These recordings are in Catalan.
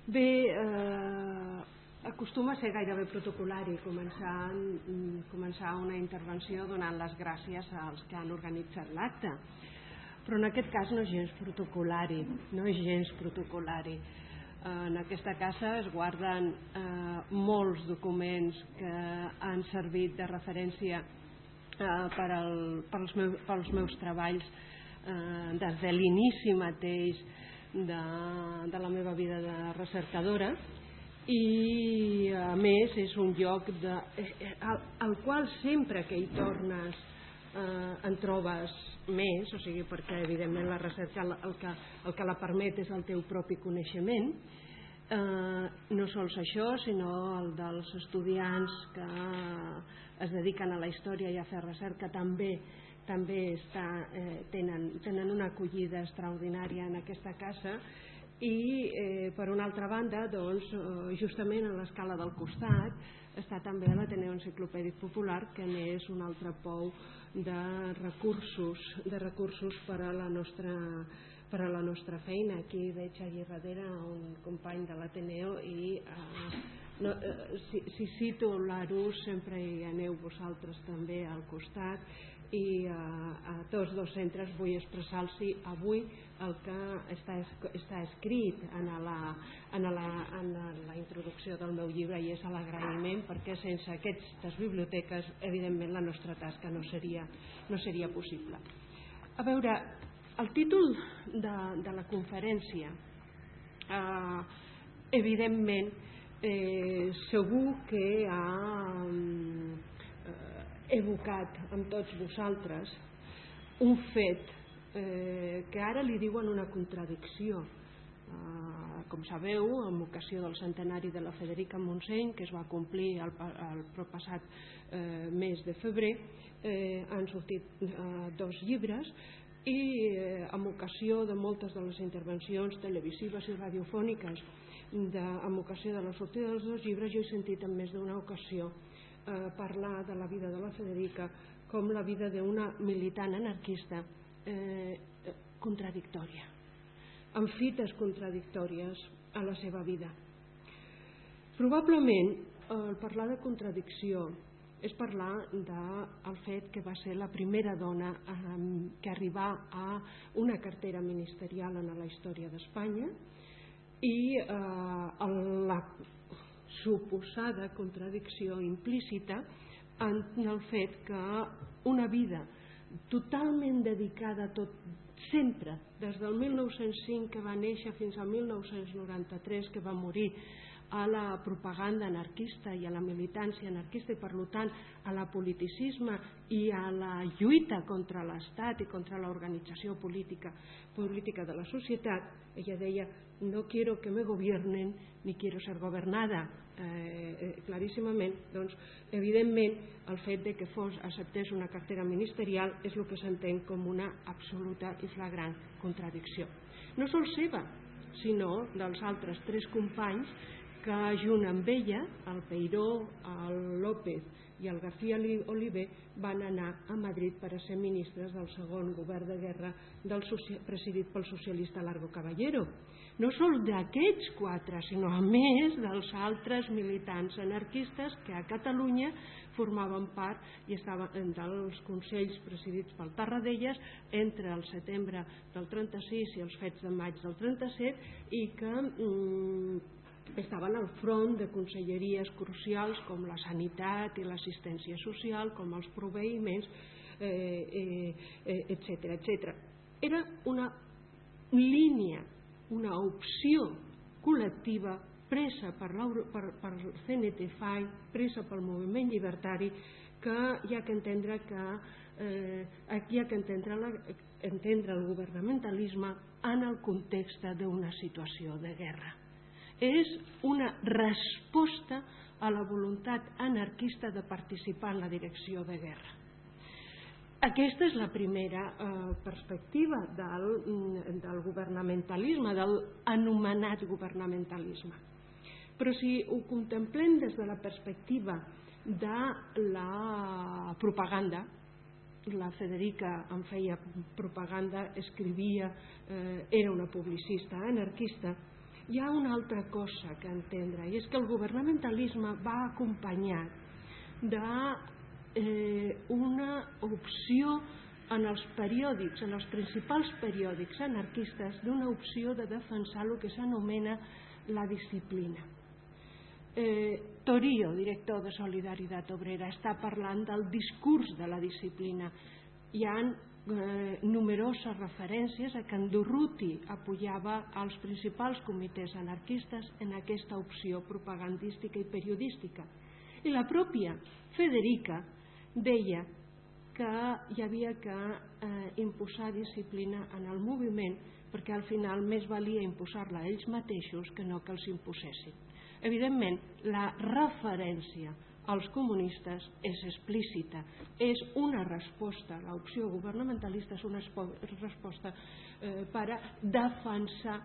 Bé, acostuma a ser gairebé protocolari començar una intervenció donant les gràcies als que han organitzat l'acte, però en aquest cas no és gens protocolari, En aquesta casa es guarden molts documents que han servit de referència pels meus treballs des de l'inici mateix de la meva vida de recercadora, i a més és un lloc al qual sempre que hi tornes en trobes més, o sigui, perquè evidentment la recerca el que la permet és el teu propi coneixement, no sols això sinó el dels estudiants que es dediquen a la història i a fer recerca també tenen una acollida extraordinària en aquesta casa. I per una altra banda, doncs, justament a l'escala del costat està també l'Ateneu Enciclopèdic Popular, que n'és un altre pou de recursos per a la nostra feina. Aquí veig allà darrere un company de l'Ateneu i si cito l'Arús sempre hi aneu vosaltres també al costat, i a tots dos centres vull expressar-los avui el que està escrit en la introducció del meu llibre, i és l'agraïment, perquè sense aquestes biblioteques evidentment la nostra tasca no seria possible. A veure, el títol de la conferència evidentment segur que ha evocat amb tots vosaltres un fet que ara li diuen una contradicció. Com sabeu, en ocasió del centenari de la Federica Montseny, que es va complir el proppassat mes de febrer, han sortit 2 llibres, i en ocasió de moltes de les intervencions televisives i radiofòniques en ocasió de la sortida dels 2 llibres, jo he sentit en més d'una ocasió parlar de la vida de la Federica com la vida d'una militant anarquista contradictòria, amb fites contradictòries a la seva vida. Probablement el parlar de contradicció és parlar del fet que va ser la primera dona que arribà a una cartera ministerial en la història d'Espanya, i la suposada contradicció implícita en el fet que una vida totalment dedicada sempre, des del 1905 que va néixer fins al 1993 que va morir, a la propaganda anarquista i a la militància anarquista, i per tant a la politicisme i a la lluita contra l'Estat i contra l'organització política de la societat. Ella deia: no quiero que me gobiernen ni quiero ser gobernada. Claríssimament, doncs, evidentment el fet de que acceptés una cartera ministerial és el que s'entén com una absoluta i flagrant contradicció, no sols seva sinó dels altres 3 companys que junt amb ella, el Peiró, el López i el García Oliver, van anar a Madrid per a ser ministres del segon govern de guerra presidit pel socialista Largo Caballero. No sols d'aquests 4, sinó a més dels altres militants anarquistes que a Catalunya formaven part i estaven dels consells presidits pel Tarradellas entre el setembre del 36 i els fets de maig del 37, i que estaven al front de conselleries crucials com la sanitat i l'assistència social, com els proveïments, etc. Era una línia, una opció col·lectiva presa per CNT-FAI, presa pel moviment llibertari, que hi ha que entendre el governamentalisme en el context d'una situació de guerra. És una resposta a la voluntat anarquista de participar en la direcció de guerra. Aquesta és la primera perspectiva del governamentalisme, de l'anomenat governamentalisme. Però si ho contemplem des de la perspectiva de la propaganda, la Federica en feia propaganda, escrivia, era una publicista anarquista, hi ha una altra cosa que entendre, i és que el governamentalisme va acompanyat d'una opció en els periòdics, en els principals periòdics anarquistes, d'una opció de defensar el que s'anomena la disciplina. Torío, director de Solidaritat Obrera, està parlant del discurs de la disciplina. Hi ha numeroses referències a que en Durruti apoyava els principals comitès anarquistes en aquesta opció propagandística i periodística. I la pròpia Federica deia que hi havia que imposar disciplina en el moviment perquè al final més valia imposar-la a ells mateixos que no que els imposessin. Evidentment, la referència als comunistes és explícita, és una resposta, l'opció governamentalista és una resposta per defensar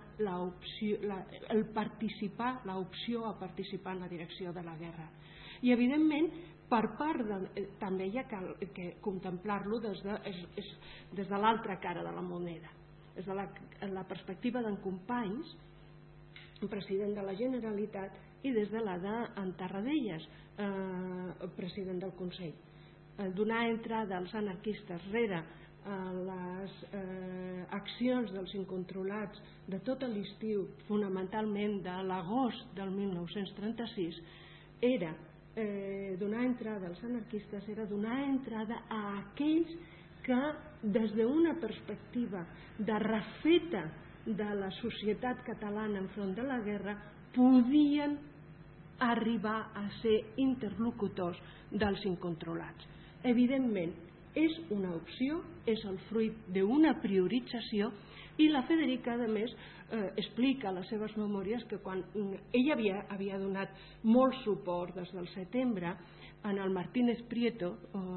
el participar, l'opció a participar en la direcció de la guerra. I evidentment, per part també hi ha que contemplar-lo des de l'altra cara de la moneda, des de la perspectiva d'en Companys, president de la Generalitat, i des de la d'en Tarradellas, president del Consell. Donar entrada als anarquistes rere les accions dels incontrolats de tot l'estiu, fonamentalment de l'agost del 1936, era donar entrada als anarquistes, era donar entrada a aquells que des d'una perspectiva de refeta de la societat catalana enfront de la guerra podien arribar a ser interlocutors dels incontrolats. Evidentment, és una opció, és el fruit d'una priorització, i la Federica, a més, explica a les seves memòries que quan ella havia donat molt suport des del setembre en el Martínez Prieto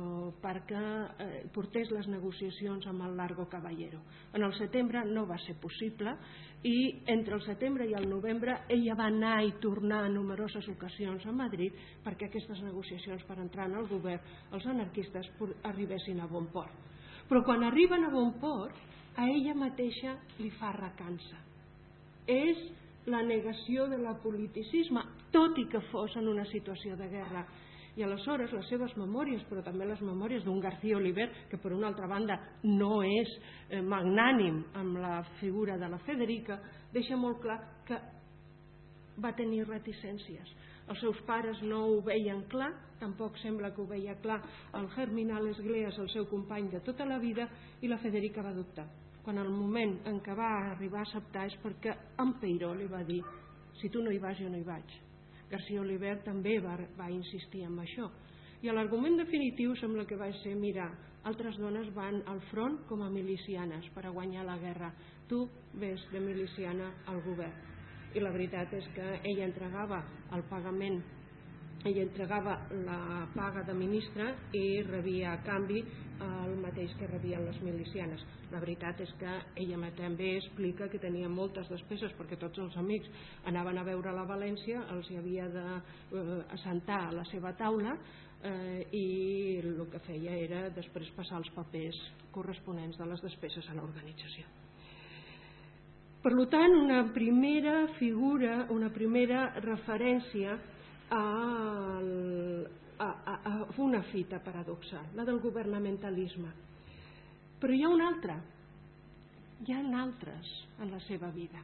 perquè portés les negociacions amb el Largo Caballero. En el setembre no va ser possible i entre el setembre i el novembre ella va anar i tornar en numeroses ocasions a Madrid perquè aquestes negociacions per entrar en el govern, els anarquistes, arribessin a bon port. Però quan arriben a bon port, a ella mateixa li fa recança. És la negació de l'apoliticisme, tot i que fos en una situació de guerra. I aleshores les seves memòries, però també les memòries d'un García Oliver, que per una altra banda no és magnànim amb la figura de la Federica, deixa molt clar que va tenir reticències. Els seus pares no ho veien clar, tampoc sembla que ho veia clar el Germinal Esgleas, el seu company de tota la vida, i la Federica va dubtar. Quan el moment en què va arribar a acceptar és perquè en Peiró li va dir: si tu no hi vas, jo no hi vaig. García Oliver també va insistir en això. I l'argument definitiu sembla que va ser: mira, altres dones van al front com a milicianes per a guanyar la guerra. Tu ves de miliciana al govern. I la veritat és que ella entregava el pagament, ella entregava la paga de ministra i rebia a canvi el mateix que rebien les milicianes. La veritat és que ella també explica que tenia moltes despeses perquè tots els amics anaven a veure la València, els hi havia d'assentar a la seva taula i el que feia era després passar els papers corresponents de les despeses a l'organització. Per tant, una primera figura, una primera referència a una fita paradoxal, la del governamentalisme. Però hi ha una altra, hi ha altres en la seva vida.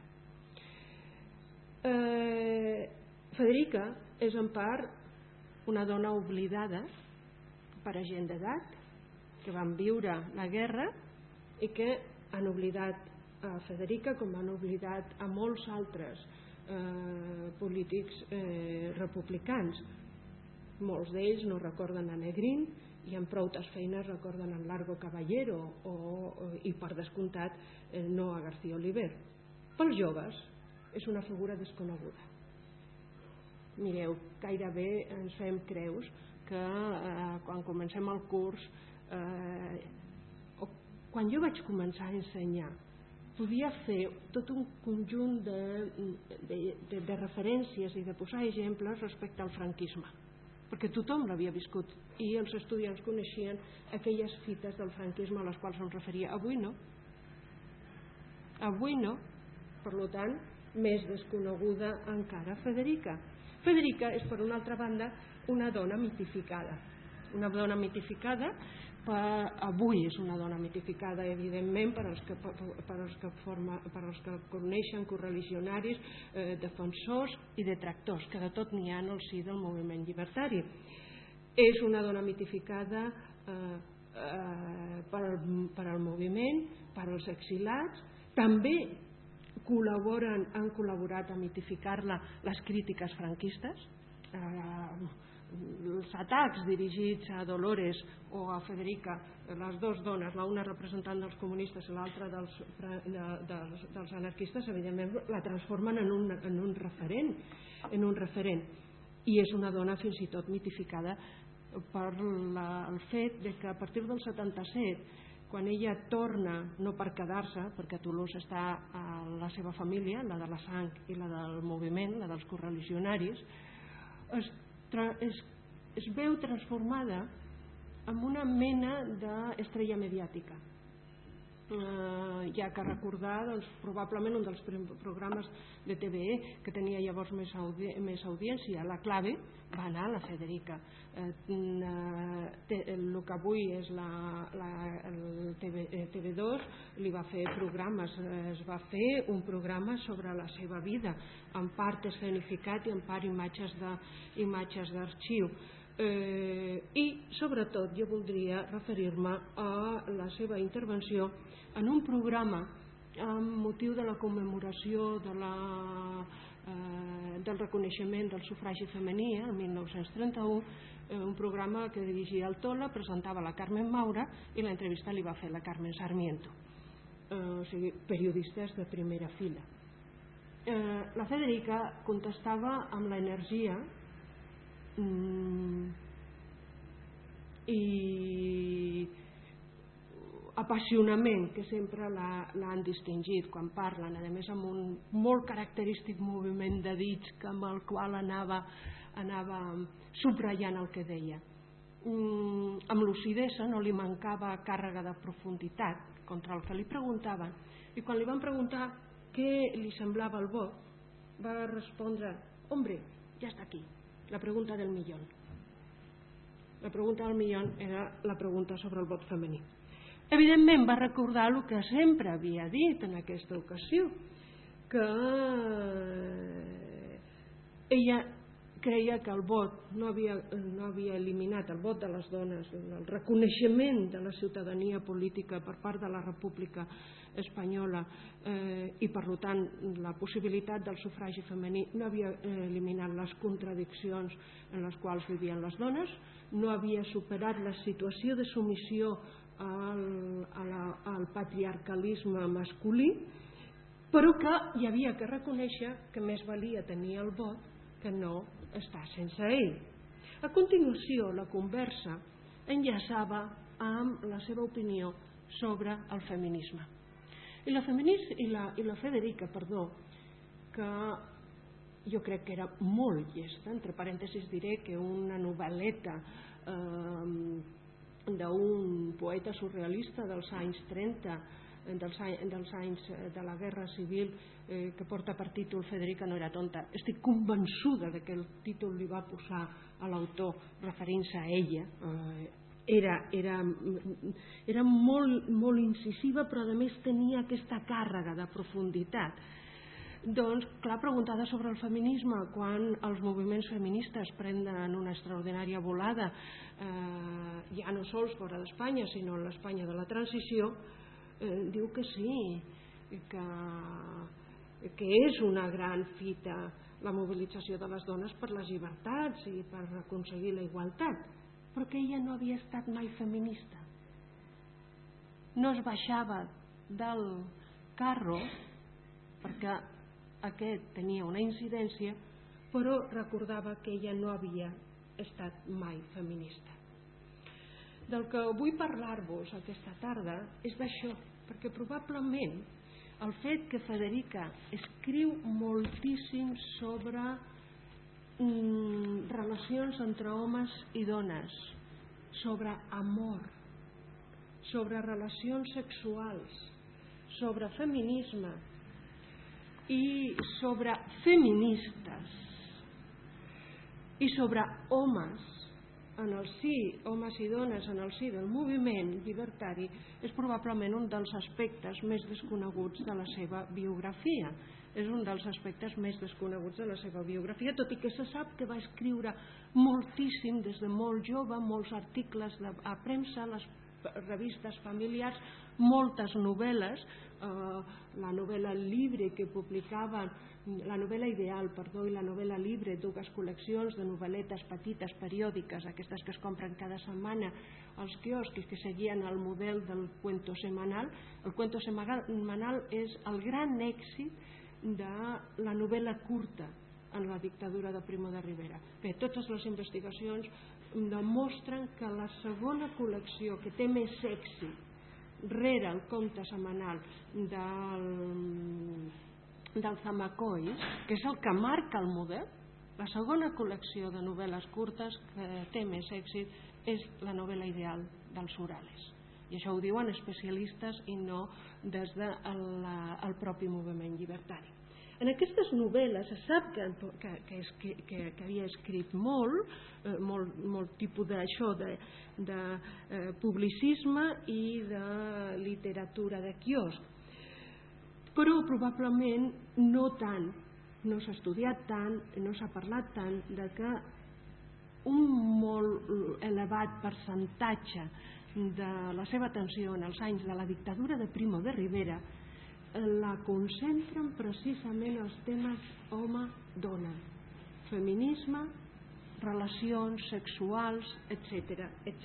Federica és en part una dona oblidada per a gent d'edat que van viure la guerra i que han oblidat a Federica com han oblidat a molts altres polítics republicans. Molts d'ells no recorden a Negrín i amb proutes feines recorden en Largo Caballero i per descomptat no a García Oliver. Pels joves és una figura desconeguda. Mireu, gairebé ens fem creus que quan comencem el curs quan jo vaig començar a ensenyar podia fer tot un conjunt de referències i de posar exemples respecte al franquisme, perquè tothom l'havia viscut i els estudiants coneixien aquelles fites del franquisme a les quals em referia. Avui no. Avui no. Per tant, més desconeguda encara, Federica. Federica és, per una altra banda, una dona mitificada. Una dona mitificada, avui és una dona mitificada, evidentment, per als que coneixen, correligionaris, defensors i detractors, que de tot n'hi ha en el si del moviment llibertari. És una dona mitificada per al moviment, per als exilats. També han col·laborat a mitificar-la les crítiques franquistes. Els atacs dirigits a Dolores o a Federica, les dues dones, una representant dels comunistes i l'altra dels anarquistes, evidentment la transformen en un referent, i és una dona fins i tot mitificada per el fet que a partir del 77, quan ella torna, no per quedar-se, perquè a Toulouse està la seva família, la de la sang i la del moviment, la dels correligionaris, es veu transformada en una mena d'estrella mediàtica. Hi ha que recordar probablement un dels programes de TVE que tenia llavors més audiència, La Clave, va anar a la Federica. El que avui és el TV2 li va fer programes, es va fer un programa sobre la seva vida, en part escenificat i en part imatges d'arxiu. I sobretot jo voldria referir-me a la seva intervenció en un programa amb motiu de la commemoració del reconeixement del sufragi femení el 1931, un programa que dirigia el Tola, presentava la Carmen Maura i l'entrevista li va fer la Carmen Sarmiento, o sigui, periodistes de primera fila. La Federica contestava amb l'energia i apassionament que sempre l'han distingit quan parlen, a més amb un molt característic moviment de dits amb el qual anava subratllant el que deia. Amb lucidesa, no li mancava càrrega de profunditat contra el que li preguntaven, i quan li van preguntar què li semblava el vot, va respondre: hombre, ja està aquí, la pregunta del millón. La pregunta del millón era la pregunta sobre el vot femení. Evidentment va recordar el que sempre havia dit en aquesta ocasió, que ella creia que el vot no havia eliminat el vot de les dones, el reconeixement de la ciutadania política per part de la República Espanyola i per tant la possibilitat del sufragi femení no havia eliminat les contradiccions en les quals vivien les dones, no havia superat la situació de submissió al patriarcalisme masculí, però que hi havia que reconèixer que més valia tenir el vot que no estar sense ell. A continuació, la conversa enllaçava amb la seva opinió sobre el feminisme. I la Federica, que jo crec que era molt llesta, entre parèntesis diré que una novel·leta d'un poeta surrealista dels anys 30, dels anys de la Guerra Civil, que porta per títol Federica no era tonta. Estic convençuda que el títol li va posar a l'autor referint-se a ella. Era molt incisiva, però a més tenia aquesta càrrega de profunditat. Doncs, clar, preguntada sobre el feminisme, quan els moviments feministes prenen una extraordinària volada, ja no sols fora d'Espanya, sinó en l'Espanya de la transició, diu que sí, que és una gran fita la mobilització de les dones per les llibertats i per aconseguir la igualtat, però que ella no havia estat mai feminista. No es baixava del carro perquè aquest tenia una incidència, però recordava que ella no havia estat mai feminista. Del que vull parlar-vos aquesta tarda és d'això, perquè probablement el fet que Federica escriu moltíssim sobre relacions entre homes i dones, sobre amor, sobre relacions sexuals, sobre feminisme, i sobre feministes i sobre homes en el si, homes i dones en el si del moviment llibertari és probablement un dels aspectes més desconeguts de la seva biografia. És un dels aspectes més desconeguts de la seva biografia, tot i que se sap que va escriure moltíssim des de molt jove, molts articles a premsa, les revistes familiars, moltes novel·les, la novel·la Libre que publicaven, la novel·la Ideal, perdó, i la novel·la Libre, dues col·leccions de novel·letes petites, periòdiques, aquestes que es compren cada setmana als quioscs que seguien el model del cuento semanal. El cuento semanal és el gran èxit de la novel·la curta en la dictadura de Primo de Rivera. Bé, totes les investigacions demostren que la segona col·lecció que té més èxit rere el conte setmanal del Zamacois, que és el que marca el model, la segona col·lecció de novel·les curtes que té més èxit és la novel·la Ideal dels Urales. I això ho diuen especialistes i no des del propi moviment llibertari. En aquestes novel·les se sap que havia escrit molt tipus d'això, de publicisme i de literatura de quiosc, però probablement no tant, no s'ha estudiat tant, no s'ha parlat tant de que un molt elevat percentatge de la seva atenció en els anys de la dictadura de Primo de Rivera la concentren precisament els temes home-dona, feminisme, relacions sexuals, etc.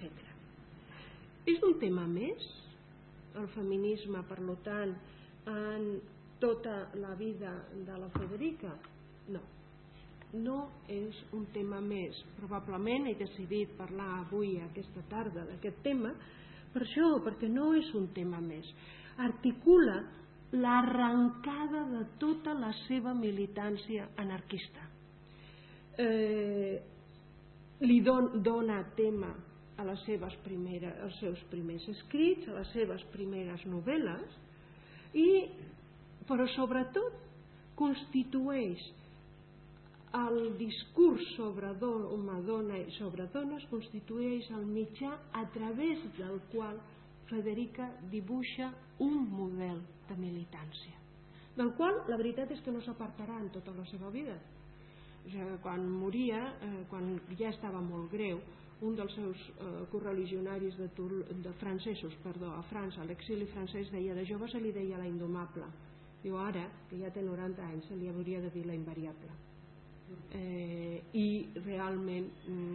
És un tema més, el feminisme, per tant, en tota la vida de la Federica? No, no és un tema més. Probablement he decidit parlar avui, aquesta tarda, d'aquest tema, per això, perquè no és un tema més. Articula l'arrencada de tota la seva militància anarquista. Li dona tema a als seus primers escrits, a les seves primeres novel·les, però sobretot constitueix el discurs sobre home, dona i sobre dones, constitueix el mitjà a través del qual Federica dibuixa un model de militància, del qual la veritat és que no s'apartarà en tota la seva vida. Quan moria, quan ja estava molt greu, un dels seus correligionaris francesos a França, a l'exili francès, deia de jove se li deia la indomable. Diu, ara, que ja té 90 anys, se li hauria de dir la invariable. I realment,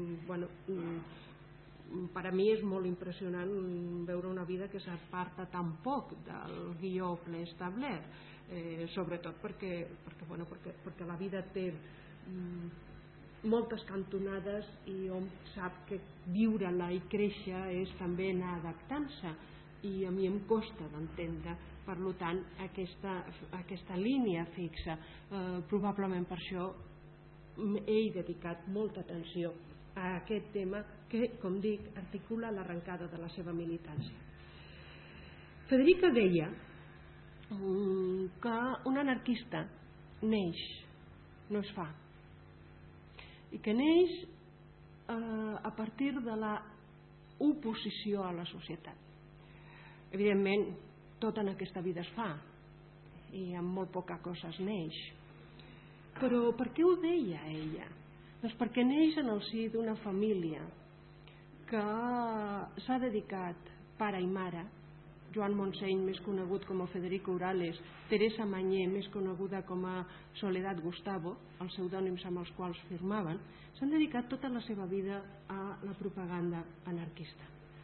per a mi és molt impressionant veure una vida que s'aparta tan poc del guió preestablert, sobretot perquè la vida té moltes cantonades i hom sap que viure-la i créixer és també anar adaptant-se, i a mi em costa d'entendre, per tant, aquesta línia fixa. Probablement per això he dedicat molta atenció a aquest tema que, com dic, articula l'arrencada de la seva militància. Federica deia que un anarquista neix, no es fa, i que neix a partir de la oposició a la societat. Evidentment, tot en aquesta vida es fa, i amb molt poca cosa es neix. Però per què ho deia ella? Doncs perquè neix en el si d'una família que s'ha dedicat, pare i mare, Joan Montseny, més conegut com a Federico Urales, Teresa Mañé, més coneguda com a Soledad Gustavo, els pseudònims amb els quals firmaven, s'han dedicat tota la seva vida a la propaganda anarquista.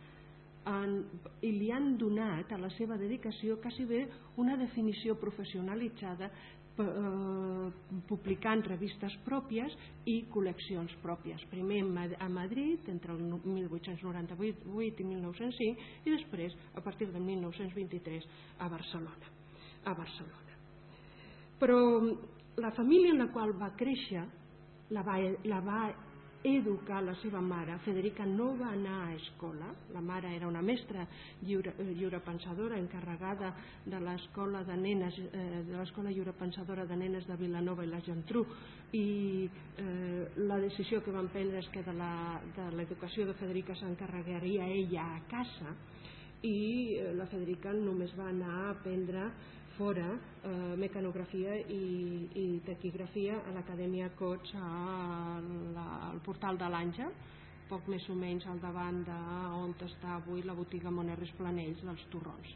I li han donat a la seva dedicació quasi bé una definició professionalitzada, publicant revistes pròpies i col·leccions pròpies, primer a Madrid entre el 1898 i 1905 i després a partir del 1923 a Barcelona. Però la família en la qual va créixer la va educar la seva mare. Federica no va anar a escola, la mare era una mestra lliurepensadora encarregada de l'escola de nenes, de l'escola lliurepensadora de nenes de Vilanova i la Geltrú, i la decisió que van prendre és que de l'educació de Federica s'encarregaria ella a casa, i la Federica només va anar a aprendre fora mecanografia i taquigrafia a l'Acadèmia Cots al Portal de l'Àngel, poc més o menys al davant d'on està avui la botiga Monerres Planells dels Torrons.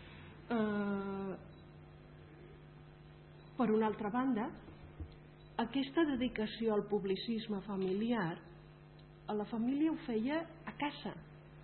Per una altra banda, aquesta dedicació al publicisme familiar, la família ho feia a casa.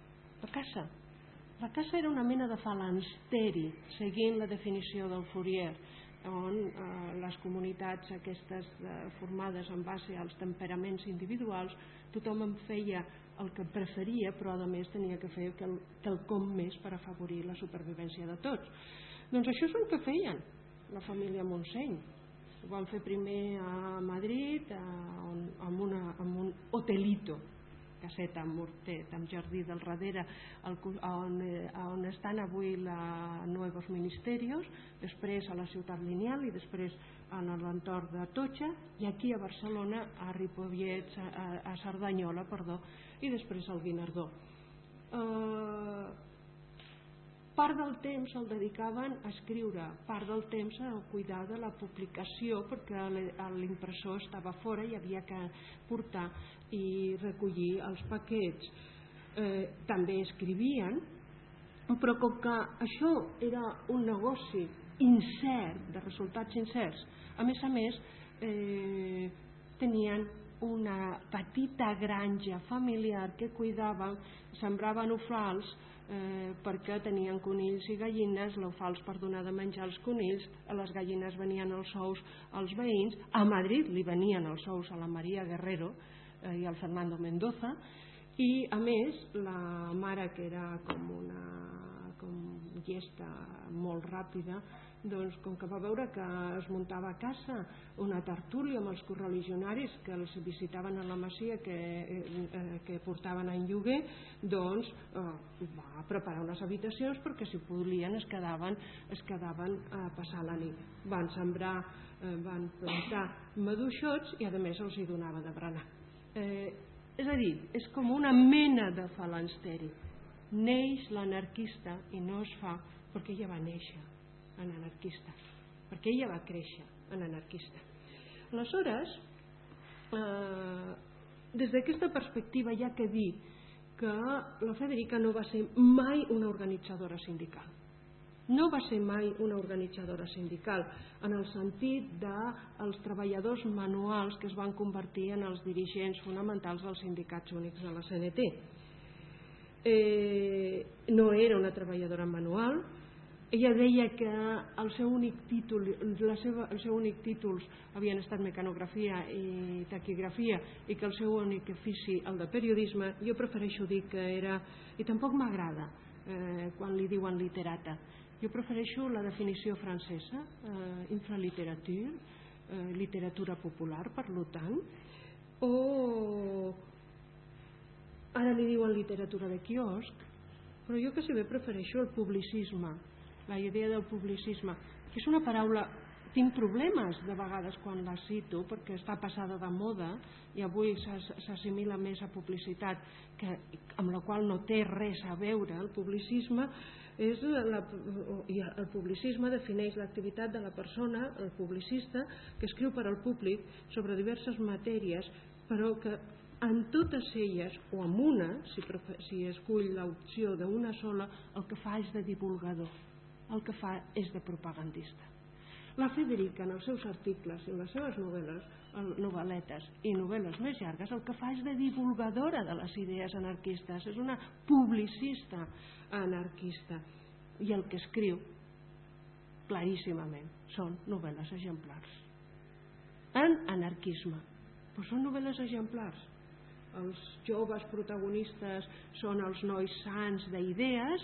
La casa era una mena de falansteri, seguint la definició del Fourier, on les comunitats aquestes formades en base als temperaments individuals, tothom en feia el que preferia, però a més tenia que fer quelcom més per afavorir la supervivència de tots. Doncs això és el que feien la família Montseny. Ho van fer primer a Madrid, amb un hotelito, caseta amb mortet, amb jardí del darrere, on estan avui la Nuevos Ministerios, després a la Ciutat Lineal i després a l'entorn de Totxa, i aquí a Barcelona, a Ripollet, a Cerdanyola, i després al Guinardó. Part del temps el dedicaven a escriure, part del temps a cuidar de la publicació, perquè l'impressor estava fora i havia que portar i recollir els paquets. També escrivien, però com que això era un negoci incert, de resultats incerts, a més tenien una petita granja familiar que cuidaven, sembraven ufals perquè tenien conills i gallines, l'ufals per donar de menjar als conills, a les gallines venien els ous als veïns, a Madrid li venien els ous a la Maria Guerrero i al Fernando Mendoza, i a més la mare, que era com llesta molt ràpida, doncs com que va veure que es muntava a casa una tertúlia amb els correligionaris que els visitaven a la masia que portaven en lloguer, doncs va preparar unes habitacions perquè si podien es quedaven a passar la nit. Van sembrar, van plantar maduixots i a més els hi donava de berenar. És a dir, és com una mena de falansteri. Neix l'anarquista i no es fa perquè ella va néixer en anarquista, perquè ella va créixer en anarquista. Aleshores, des d'aquesta perspectiva hi ha que dir que la Federica no va ser mai una organitzadora sindical. No va ser mai una organitzadora sindical en el sentit dels treballadors manuals que es van convertir en els dirigents fonamentals dels sindicats únics de la CNT. No era una treballadora manual. Ella deia que el seu únic títols havien estat mecanografia i taquigrafia i que el seu únic ofici, el de periodisme, jo prefereixo dir que era, i tampoc m'agrada quan li diuen literata, jo prefereixo la definició francesa, infraliterature, literatura popular, per tant, o ara li diuen literatura de quiosc, però jo quasi bé prefereixo el publicisme, la idea del publicisme, que és una paraula, tinc problemes de vegades quan la cito perquè està passada de moda i avui s'assimila més a publicitat, amb la qual no té res a veure. El publicisme defineix l'activitat de la persona, el publicista, que escriu per al públic sobre diverses matèries, però que en totes elles, o en una, si escull l'opció d'una sola, el que fa és de divulgador, el que fa és de propagandista. La Federica, en els seus articles i en les seves novel·letes i novel·les més llargues, el que fa és de divulgadora de les idees anarquistes, és una publicista anarquista, i el que escriu claríssimament són novel·les exemplars en anarquisme, però són novel·les exemplars. Els joves protagonistes són els nois sants d'idees,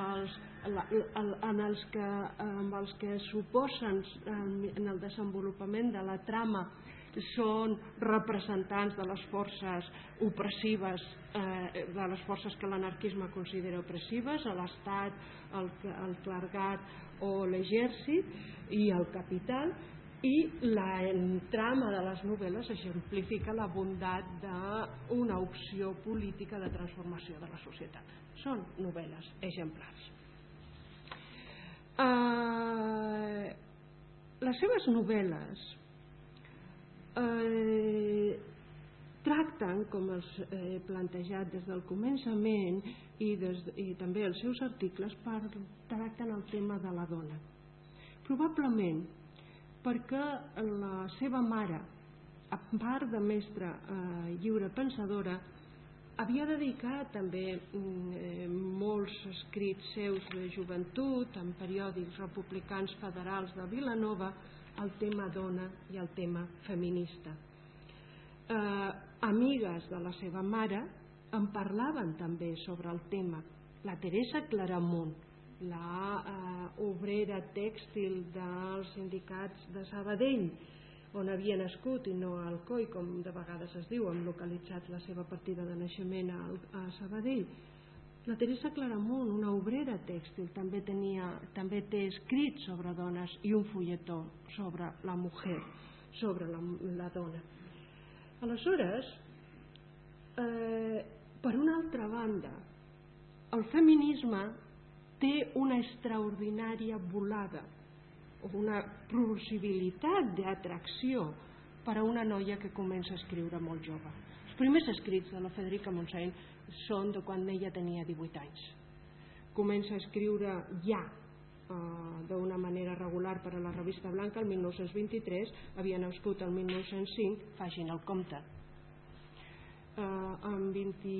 amb els que s'oposen en el desenvolupament de la trama són representants de les forces opressives, de les forces que l'anarquisme considera opressives, l'Estat, el clergat o l'exèrcit i el capital, i la trama de les novel·les exemplifica la bondat d'una opció política de transformació de la societat. Són novel·les exemplars. Les seves novel·les tracten, com els he plantejat des del començament, i també els seus articles tracten el tema de la dona. Probablement perquè la seva mare, a part de mestra lliurepensadora, havia dedicat també molts escrits seus de joventut en periòdics republicans federals de Vilanova al tema dona i al tema feminista. Amigues de la seva mare en parlaven també sobre el tema. La Teresa Claramunt, la obrera tèxtil dels sindicats de Sabadell, on havia nascut i no a Alcoi, com de vegades es diu, han localitzat la seva partida de naixement a Sabadell. La Teresa Claramunt, una obrera tèxtil, també té escrits sobre dones i un fulletó sobre la mujer, sobre la dona. Aleshores, per una altra banda, el feminisme té una extraordinària volada, una possibilitat d'atracció per a una noia que comença a escriure molt jove. Els primers escrits de la Federica Montseny són de quan ella tenia 18 anys. Comença a escriure ja d'una manera regular per a la revista Blanca el 1923, havia nascut el 1905, facin el compte. Amb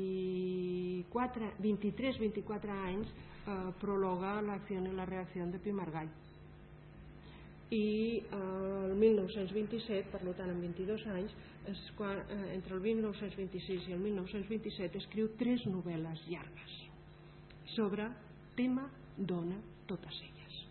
23-24 anys prologa l'acció i la reacció de Pi Margall, i el 1927, per tant amb 22 anys, entre el 1926 i el 1927 escriu 3 novel·les llargues sobre tema dona, totes elles.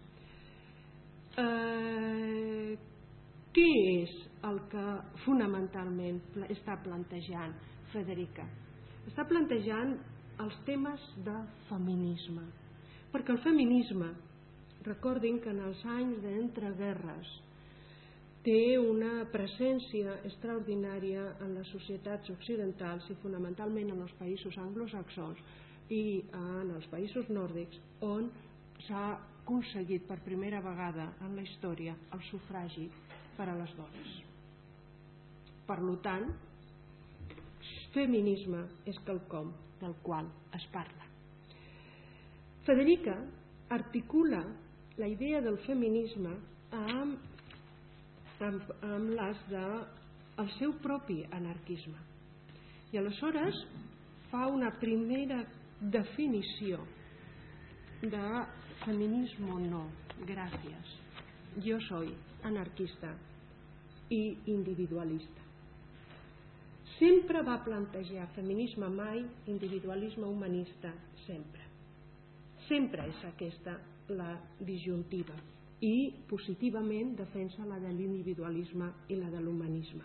Què és el que fonamentalment està plantejant Federica? Està plantejant els temes de feminisme, perquè el feminisme, recordin que en els anys d'entreguerres té una presència extraordinària en les societats occidentals i fonamentalment en els països anglosaxons i en els països nòrdics, on s'ha aconseguit per primera vegada en la història el sufragi per a les dones. Per tant, feminisme és quelcom del qual es parla. Federica articula la idea del feminisme amb les del seu propi anarquisme, i aleshores fa una primera definició de feminismo no, gracias, yo soy anarquista i individualista. Sempre va plantejar feminisme, mai individualisme humanista, sempre. Sempre és aquesta la disjuntiva, i positivament defensa la de l'individualisme i la de l'humanisme.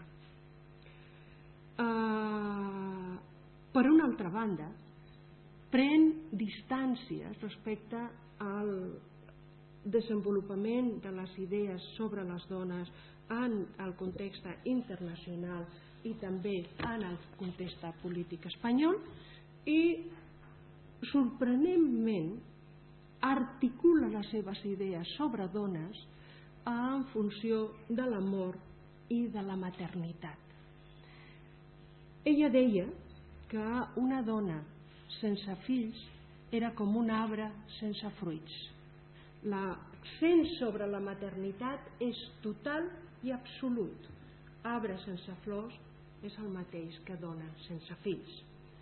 Per una altra banda, pren distàncies respecte al desenvolupament de les idees sobre les dones en el context internacional i també en el context polític espanyol, i sorprenentment articula les seves idees sobre dones en funció de l'amor i de la maternitat. Ella deia que una dona sense fills era com un arbre sense fruits. L'accent sobre la maternitat és total i absolut. Arbre sense flors és el mateix que dona sense fills.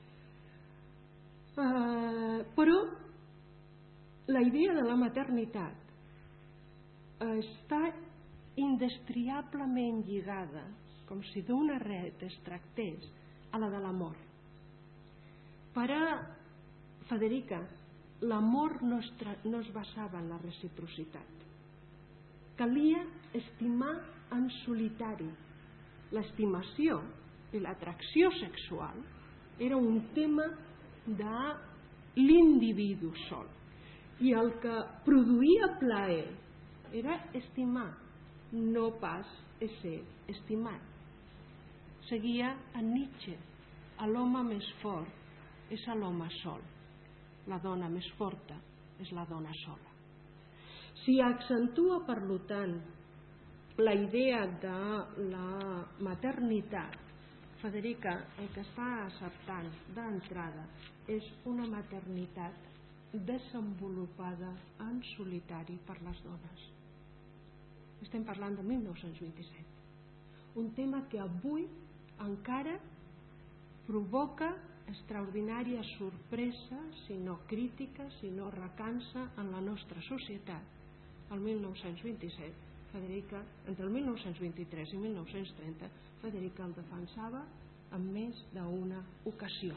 Però la idea de la maternitat està indestriablement lligada, com si d'una red es tractés, a la de l'amor. Per a Federica, l'amor no es basava en la reciprocitat. Calia estimar en solitari, l'estimació i l'atracció sexual era un tema de l'individu sol, i el que produïa plaer era estimar, no pas ser estimat. Seguia en Nietzsche: l'home més fort és l'home sol, la dona més forta és la dona sola. Si accentua, per tant, la idea de la maternitat, Federica el que està acceptant d'entrada és una maternitat desenvolupada en solitari per les dones. Estem parlant de 1927, un tema que avui encara provoca extraordinària sorpresa, si no crítica, si no recança en la nostra societat. El 1927, Federica, entre el 1923 i 1930, Federica el defensava en més d'una ocasió.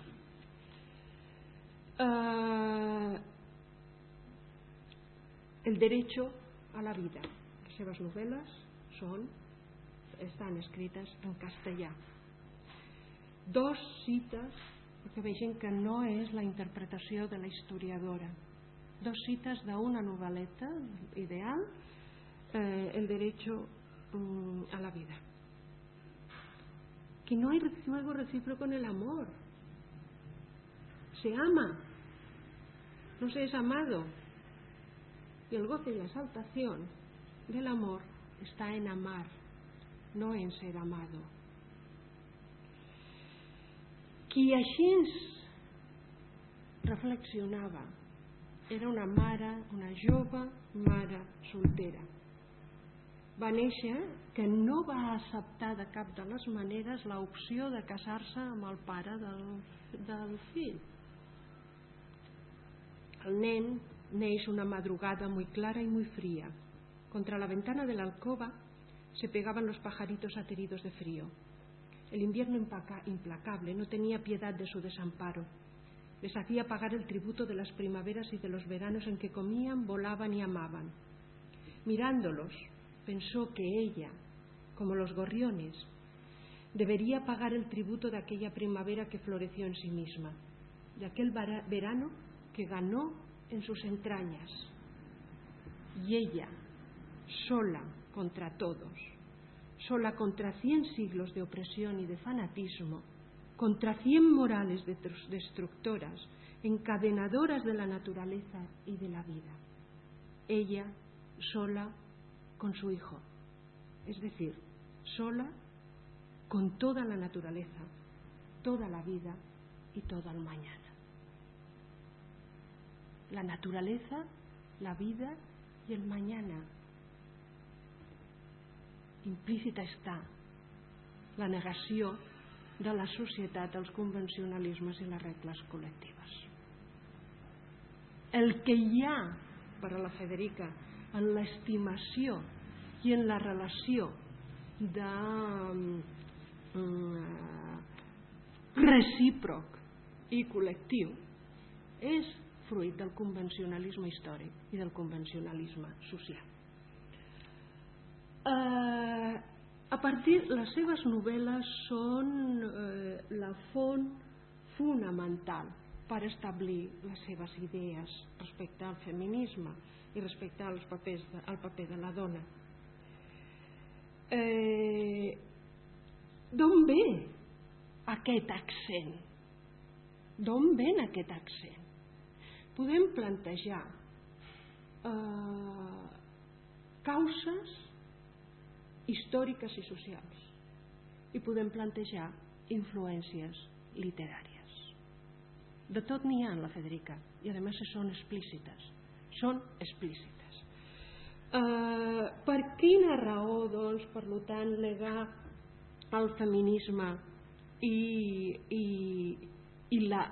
El derecho a la vida. Les seves novel·les estan escrites en castellà. Dos cites, perquè vegin que no és la interpretació de la historiadora, dos cites d'una novel·leta ideal, el derecho a la vida. Que no hay algo recíproco en el amor. Se ama, no se es amado. Y el goce y la exaltación del amor está en amar, no en ser amado. Qui així reflexionava era una mare, una jove mare soltera. Va néixer que no va acceptar de cap de les maneres l'opció de casar-se amb el pare del fill. El nen neix una madrugada muy clara y muy fría. Contra la ventana de la alcoba se pegaban los pajaritos ateridos de frío. El invierno implacable no tenía piedad de su desamparo. Les hacía pagar el tributo de las primaveras y de los veranos en que comían, volaban y amaban. Mirándolos, pensó que ella, como los gorriones, debería pagar el tributo de aquella primavera que floreció en sí misma, de aquel verano que ganó en sus entrañas. Y ella, sola contra todos, sola contra 100 siglos de opresión y de fanatismo, contra 100 morales destructoras, encadenadoras de la naturaleza y de la vida. Ella, sola con su hijo, es decir, sola con toda la naturaleza, toda la vida y todo el mañana. La naturaleza, la vida y el mañana. Implícita està la negació de la societat als convencionalismes i les regles col·lectives. El que hi ha per a la Federica en l'estimació i en la relació de recíproc i col·lectiu és fruit del convencionalisme històric i del convencionalisme social. A partir, les seves novel·les són la font fonamental per establir les seves idees respecte al feminisme i respecte al paper de la dona. D'on ve aquest accent? D'on ven aquest accent? Podem plantejar causes històriques i socials i podem plantejar influències literàries. De tot n'hi ha en la Federica i a més són explícites. Per quina raó, doncs, per tant, negar el feminisme i la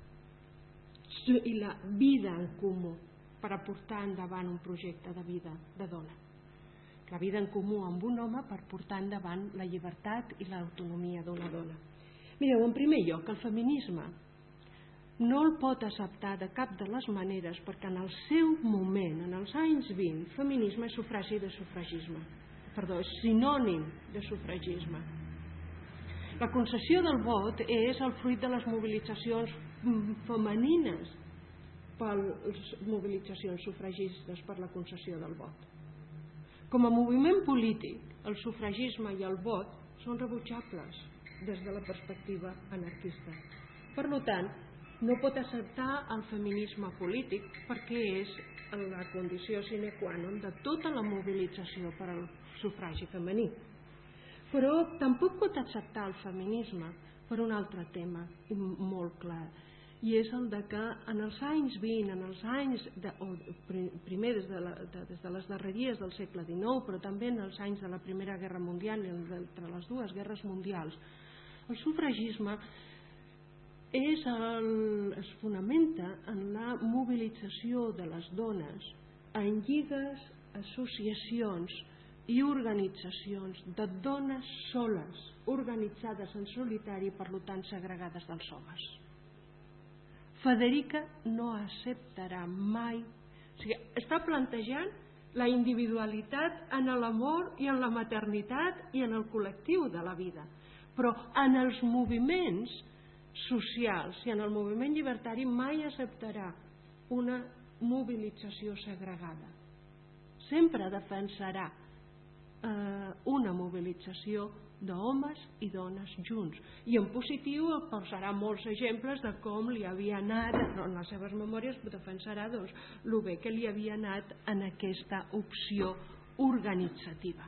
vida en comú per portar endavant un projecte de vida de dona? La vida en comú amb un home per portar endavant la llibertat i l'autonomia d'una dona. Mireu, en primer lloc, el feminisme no el pot acceptar de cap de les maneres perquè en el seu moment, en els anys 20, feminisme és sufragi de sufragisme. Perdó, és sinònim de sufragisme. La concessió del vot és el fruit de les mobilitzacions femenines, per les mobilitzacions sufragistes per la concessió del vot. Com a moviment polític, el sufragisme i el vot són rebutjables des de la perspectiva anarquista. Per tant, no pot acceptar el feminisme polític perquè és la condició sine qua non de tota la mobilització per al sufragi femení. Però tampoc pot acceptar el feminisme per un altre tema molt clar, i és el de que en els anys 20, en els anys primer des de les darreries del segle XIX, però també en els anys de la Primera Guerra Mundial i entre les dues guerres mundials, el sufragisme es fonamenta en la mobilització de les dones en lligues, associacions i organitzacions de dones soles, organitzades en solitari i per tant segregades dels homes. Federica no acceptarà mai, o sigui, està plantejant la individualitat en l'amor i en la maternitat i en el col·lectiu de la vida, però en els moviments socials i en el moviment llibertari mai acceptarà una mobilització segregada. Sempre defensarà una mobilització d'homes i dones junts, i en positiu posarà molts exemples de com li havia anat, en les seves memòries defensarà el bé que li havia anat en aquesta opció organitzativa,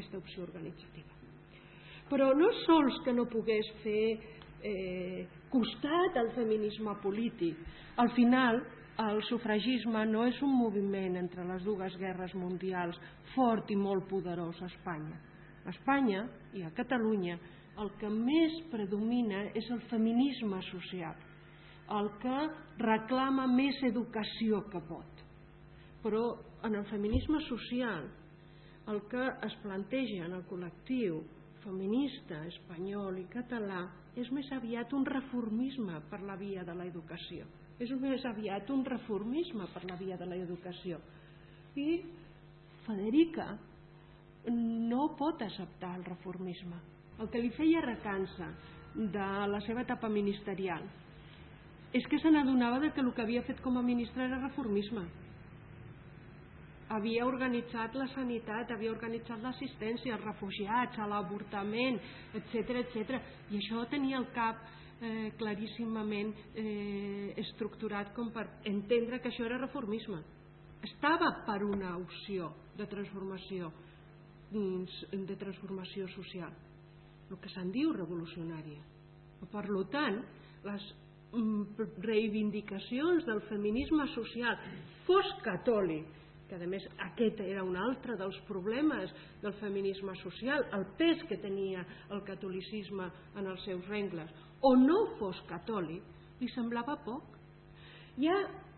però no sols que no pogués fer costat al feminisme polític, al final el sufragisme no és un moviment entre les dues guerres mundials fort i molt poderós a Espanya. A Espanya i a Catalunya el que més predomina és el feminisme social, el que reclama més educació que vot. Però en el feminisme social el que es planteja en el col·lectiu feminista espanyol i català és més aviat un reformisme per la via de l'educació. És més aviat un reformisme per la via de l'educació. I Federica no pot acceptar el reformisme. El que li feia recança de la seva etapa ministerial és que se n'adonava que el que havia fet com a ministra era reformisme. Havia organitzat la sanitat, havia organitzat l'assistència als refugiats, a l'avortament, etc. I això tenia el cap claríssimament estructurat com per entendre que això era reformisme. Estava per una opció de transformació social, el que se'n diu revolucionària. Per tant, les reivindicacions del feminisme social, fos catòlic, que a més aquest era un altre dels problemes del feminisme social, el pes que tenia el catolicisme en els seus rengles, o no fos catòlic, li semblava poc. Ja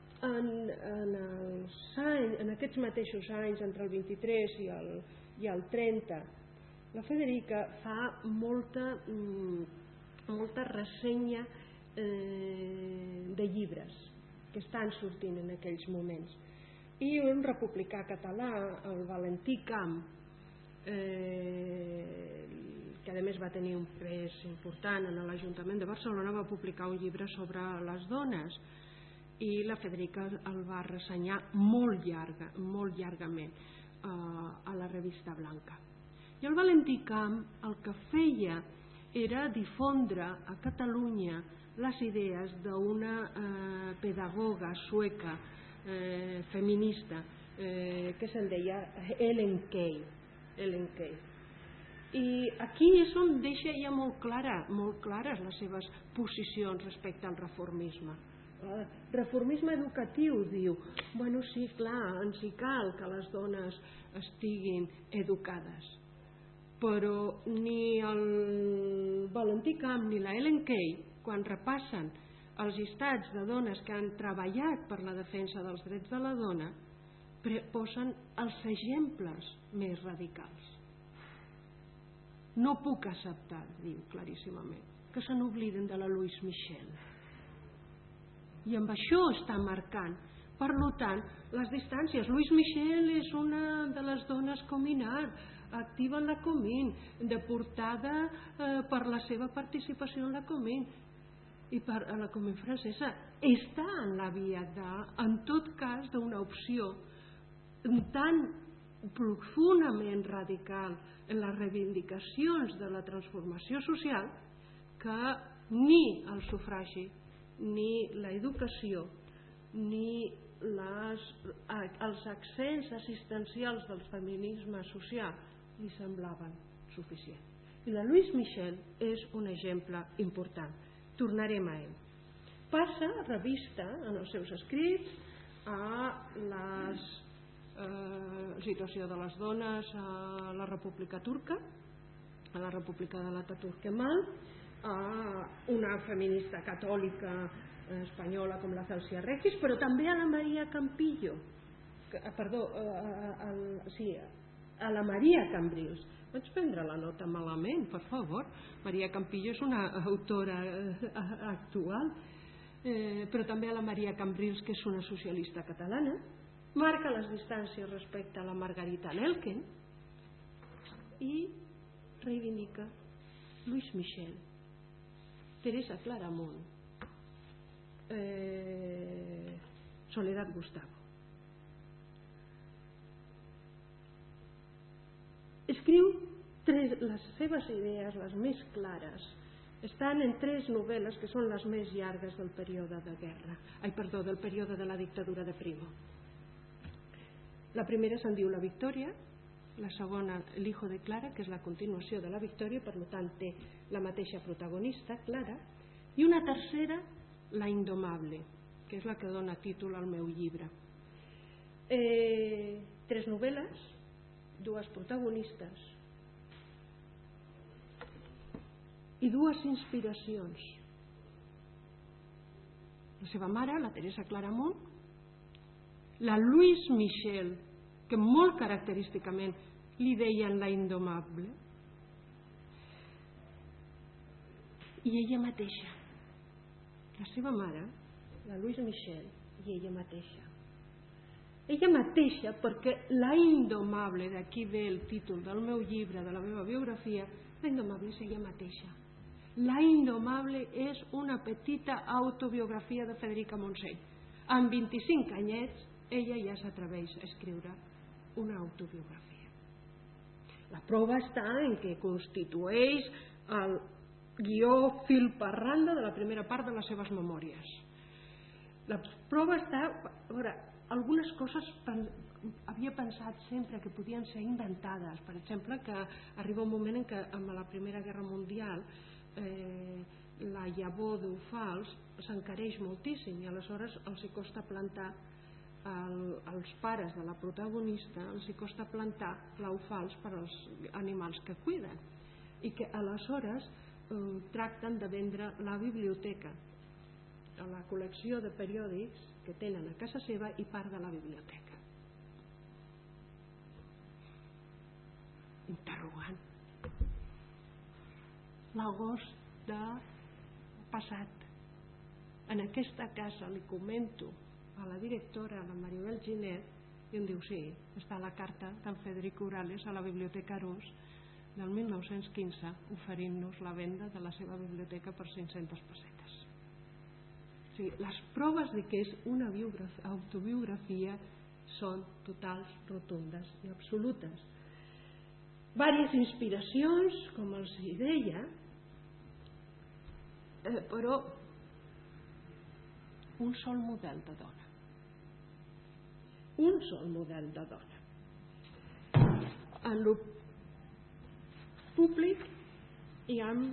en aquests mateixos anys, entre el 23 i el 30, la Federica fa molta ressenya de llibres que estan sortint en aquells moments. I un republicà català, el Valentí Camp, que a més va tenir un pes important en l'Ajuntament de Barcelona, va publicar un llibre sobre les dones i la Federica el va ressenyar molt llargament a la revista Blanca. I el Valentí Camp el que feia era difondre a Catalunya les idees d'una pedagoga sueca feminista que se'n deia Ellen Key. I aquí és on deixa ja molt clares les seves posicions respecte al reformisme. El reformisme educatiu diu, bueno, sí, clar, ens hi cal que les dones estiguin educades, però ni el Valentí Camp ni la Ellen Key, quan repassen els llistats de dones que han treballat per la defensa dels drets de la dona, posen els exemples més radicals. No puc acceptar, diu claríssimament, que se n'obliden de la Louise Michel. I amb això està marcant, per tant, les distàncies. Louise Michel és una de les dones com Inart, activa en la Comín, deportada per la seva participació en la Comín i per la Comín francesa. Està en la via en tot cas, d'una opció tan profundament radical en les reivindicacions de la transformació social que ni el sufragi, ni l'educació, ni els accents assistencials del feminisme social li semblaven suficients. I la Louise Michel és un exemple important. Tornarem a ell. Passa revista en els seus escrits a la situació de les dones a la República Turca, a la República de l'Atatürk Kemal, a una feminista catòlica espanyola com la Celsia Regis, però també a la Maria Campillo, a la Maria Cambrils. Vaig prendre la nota malament, per favor. Maria Campillo és una autora actual, però també a la Maria Cambrils, que és una socialista catalana. Marca les distàncies respecte a la Margarita Nelken i reivindica Louise Michel, Teresa Claramunt, Soledad Gustavo. Escriu les seves idees, les més clares, estan en 3 novel·les que són les més llargues del període del període de la dictadura de Primo. La primera se'n diu La Victòria, la segona El hijo de Clara, que és la continuació de La Victòria, per tant té la mateixa protagonista, Clara, i una tercera, La Indomable, que és la que dona títol al meu llibre. 3 novel·les, 2 protagonistes i 2 inspiracions. La seva mare, la Teresa Claramunt, la Louise Michel, que molt característicament li deien La Indomable, i ella mateixa, la seva mare, la Louise Michel, i ella mateixa. Ella mateixa, perquè La Indomable, d'aquí ve el títol del meu llibre, de la meva biografia, La Indomable és ella mateixa. La Indomable és una petita autobiografia de Federica Montseny. Amb 25 anyets, ella ja s'atreveix a escriure una autobiografia. La prova està en què constitueix el guió fil per randa de la primera part de les seves memòries. La prova està... Algunes coses havia pensat sempre que podien ser inventades. Per exemple, que arriba un moment en què amb la Primera Guerra Mundial la llavor d'ofals s'encareix moltíssim i aleshores els costa plantar, als pares de la protagonista els costa plantar l'ofals per als animals que cuiden, i que aleshores tracten de vendre la biblioteca, la col·lecció de periòdics que tenen a casa seva i part de la biblioteca. Interrogant. L'agost de passat, en aquesta casa li comento a la directora, a la Maribel Ginet, i em diu sí, està la carta d'en Federico Urales a la Biblioteca Arús del 1915 oferint-nos la venda de la seva biblioteca per 500 pessetes. O sigui, les proves de que és una autobiografia són totals, rotundes i absolutes. Vàries inspiracions, com els deia, però un sol model de dona. Un sol model de dona. En lo públic i en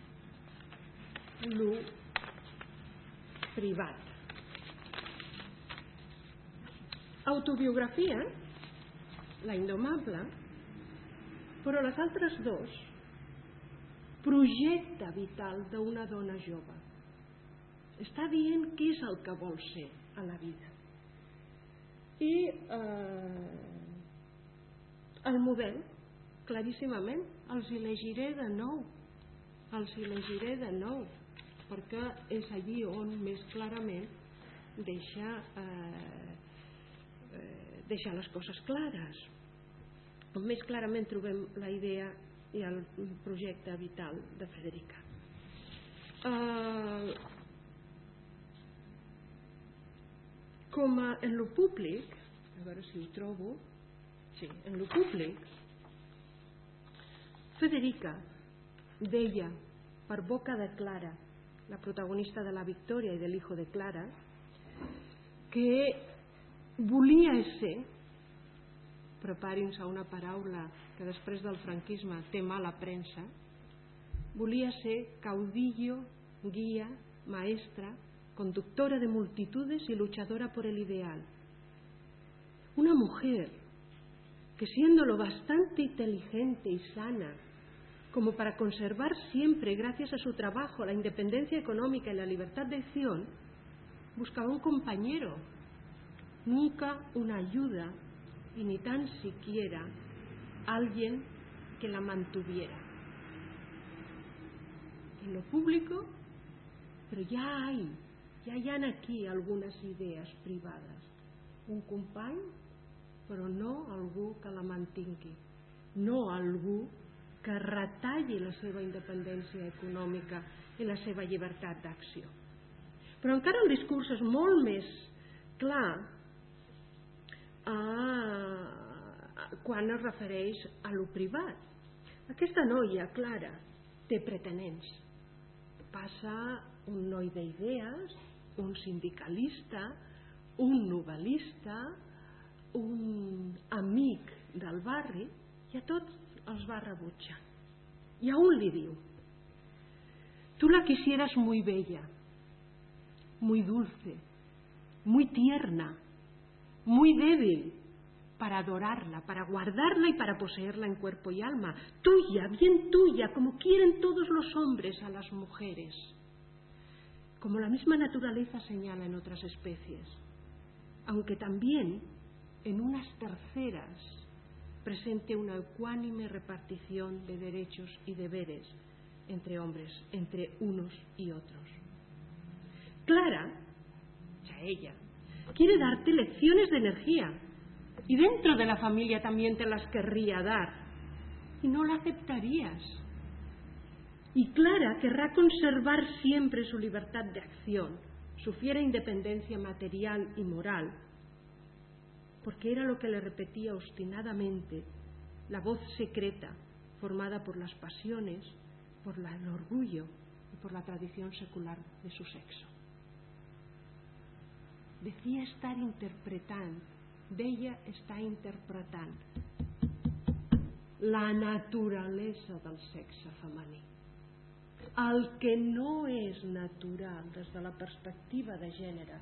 lo privat. Autobiografia, La Indomable, però les altres 2, projecte vital d'una dona jove. Està dient què és el que vol ser a la vida. I el model, claríssimament, els hi llegiré de nou, perquè és allí on més clarament deixa les coses clares. on més clarament trobem la idea i el projecte vital de Federica. En lo públic, a veure si ho trobo, sí, en lo públic, Federica deia per boca de Clara, la protagonista de La Victòria i de l'Hijo de Clara, que volia ser, preparin-se a una paraula que després del franquisme té mala premsa, volia ser caudillo, guía, maestra, conductora de multitudes y luchadora por el ideal. Una mujer que, siendo lo bastante inteligente y sana como para conservar siempre, gracias a su trabajo, la independencia económica y la libertad de acción, buscaba un compañero, nunca una ayuda y ni tan siquiera alguien que la mantuviera. En lo público, pero ya hi ha aquí algunes idees privades. Un company, però no algú que la mantingui, no algú que retalli la seva independència econòmica i la seva llibertat d'acció. Però encara el discurs és molt més clar quan es refereix a lo privat. Aquesta noia, Clara, té pretenents. Passa un noi d'idees, un sindicalista, un novel·lista, un amic del barri, i a tots els va rebutjar. I a un li diu: tú la quisieras muy bella, muy dulce, muy tierna, muy débil, para adorarla, para guardarla y para poseerla en cuerpo y alma, tuya, bien tuya, como quieren todos los hombres a las mujeres, como la misma naturaleza señala en otras especies, aunque también en unas terceras presente una ecuánime repartición de derechos y deberes entre hombres, entre unos y otros. Clara, o sea, ella, quiere darte lecciones de energía, y dentro de la familia también te las querría dar, y no la aceptarías. Y Clara querrá conservar siempre su libertad de acción, su fiera independencia material y moral, porque era lo que le repetía obstinadamente la voz secreta formada por las pasiones, por el orgullo y por la tradición secular de su sexo. Decía estar interpretant, deia estar interpretant la naturalesa del sexe femení. El que no és natural des de la perspectiva de gènere.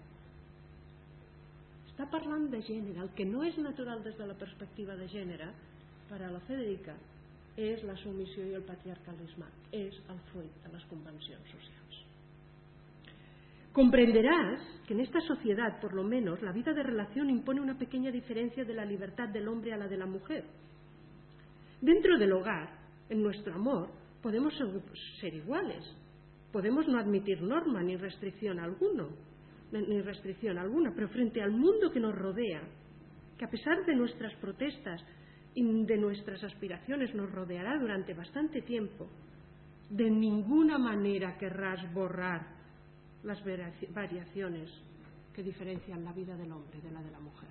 Està parlant de gènere. El que no és natural des de la perspectiva de gènere, per a la Federica, és la submissió i el patriarcalisme, és el fruit de les convencions socials. Comprenderás que en esta sociedad, por lo menos, la vida de relación impone una pequeña diferencia de la libertad del hombre a la de la mujer. Dentro del hogar, en nuestro amor, podemos ser iguales, podemos no admitir norma ni restricción alguna, pero frente al mundo que nos rodea, que a pesar de nuestras protestas y de nuestras aspiraciones nos rodeará durante bastante tiempo, de ninguna manera querrás borrar las variaciones que diferencian la vida del hombre de la de la mujer.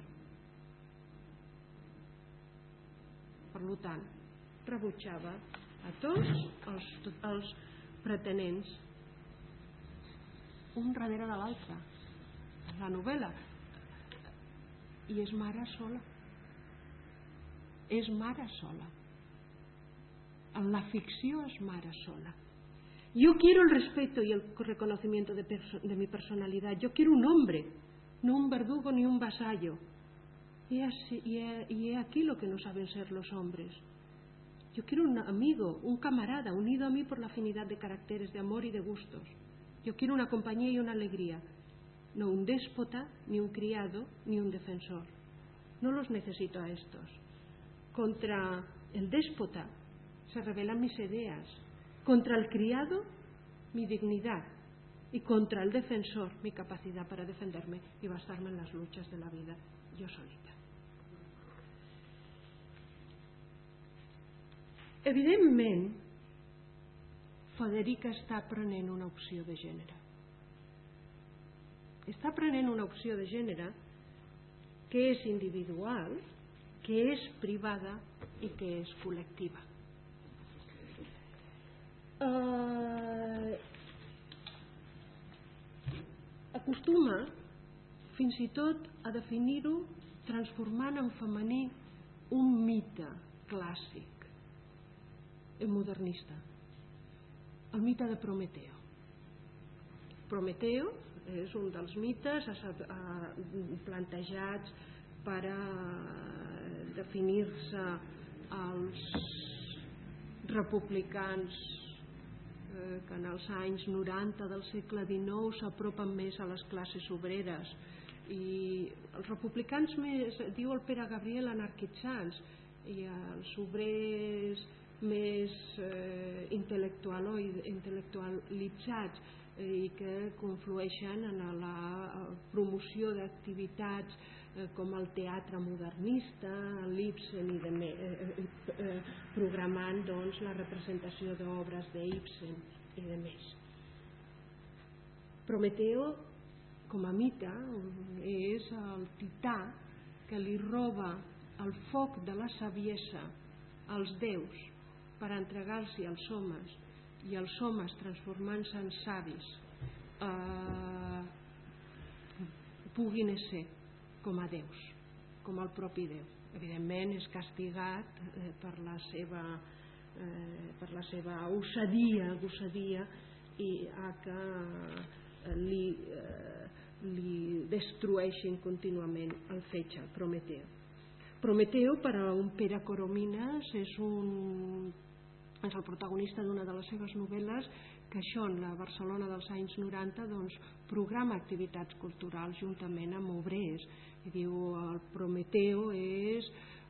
Per tant, rebutjava a tots els pretenents un darrere de l'altre. La novel·la. I és mare sola. És mare sola. En la ficció és mare sola. Yo quiero el respeto y el reconocimiento de mi personalidad. Yo quiero un hombre, no un verdugo ni un vasallo. Y he aquí lo que no saben ser los hombres. Yo quiero un amigo, un camarada, unido a mí por la afinidad de caracteres, de amor y de gustos. Yo quiero una compañía y una alegría. No un déspota, ni un criado, ni un defensor. No los necesito a estos. Contra el déspota se rebelan mis ideas. Contra el criado, mi dignidad, y contra el defensor, mi capacidad para defenderme y basarme en las luchas de la vida yo solita. Evidentment, Federica està prenent una opció de gènere. Està prenent una opció de gènere que és individual, que és privada i que és col·lectiva. Acostuma fins i tot a definir-ho transformant en femení un mite clàssic modernista, el mite de Prometeo. Prometeo és un dels mites plantejats per a definir-se als republicans que en els anys 90 del segle XIX s'apropen més a les classes obreres, i els republicans més, diu el Pere Gabriel, anarquitzants, i els obrers més intel·lectualitzats i que conflueixen en la promoció d'activitats com el teatre modernista, l'Ibsen programant doncs la representació d'obres d'Ibsen i de més. Prometeo, com a mite, és el tità que li roba el foc de la saviesa als déus per entregar-s'hi als homes, i els homes, transformant-se en savis, puguin ser com a déus, com el propi Déu. Evidentment és castigat per la seva gossadia i que li destrueixin contínuament el fetge, Prometeo. Prometeo, per a un Pere Coromines, és el protagonista d'una de les seves novel·les que això, en la Barcelona dels anys 90, doncs, programa activitats culturals juntament amb obrers. I diu, el Prometeo és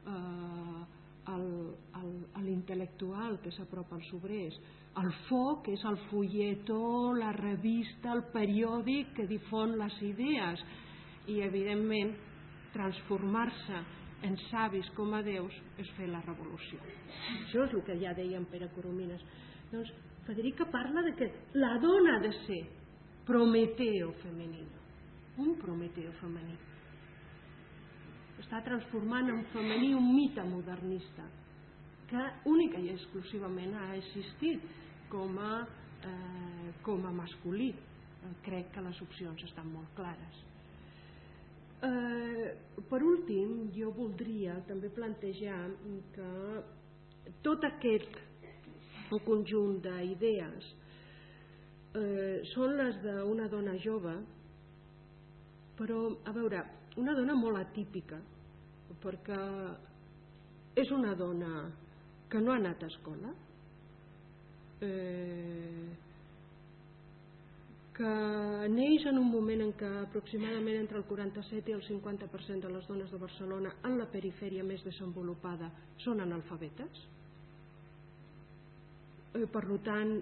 l'intel·lectual que s'apropa als obrers. El foc és el fulletó, la revista, el periòdic que difon les idees. I, evidentment, transformar-se en savis com a déus és fer la revolució. Això és el que ja deia en Pere Coromines. Doncs Federica parla de que la dona ha de ser Prometeo femení, un Prometeo femení. Està transformant en femení un mite modernista que única i exclusivament ha existit com a masculí. Crec que les opcions estan molt clares. Per últim, jo voldria també plantejar que tot aquest conjunt d'idees són les d'una dona jove, però, a veure, una dona molt atípica, perquè és una dona que no ha anat a escola, que neix en un moment en què aproximadament entre el 47 i el 50% de les dones de Barcelona en la perifèria més desenvolupada són analfabetes. Per tant,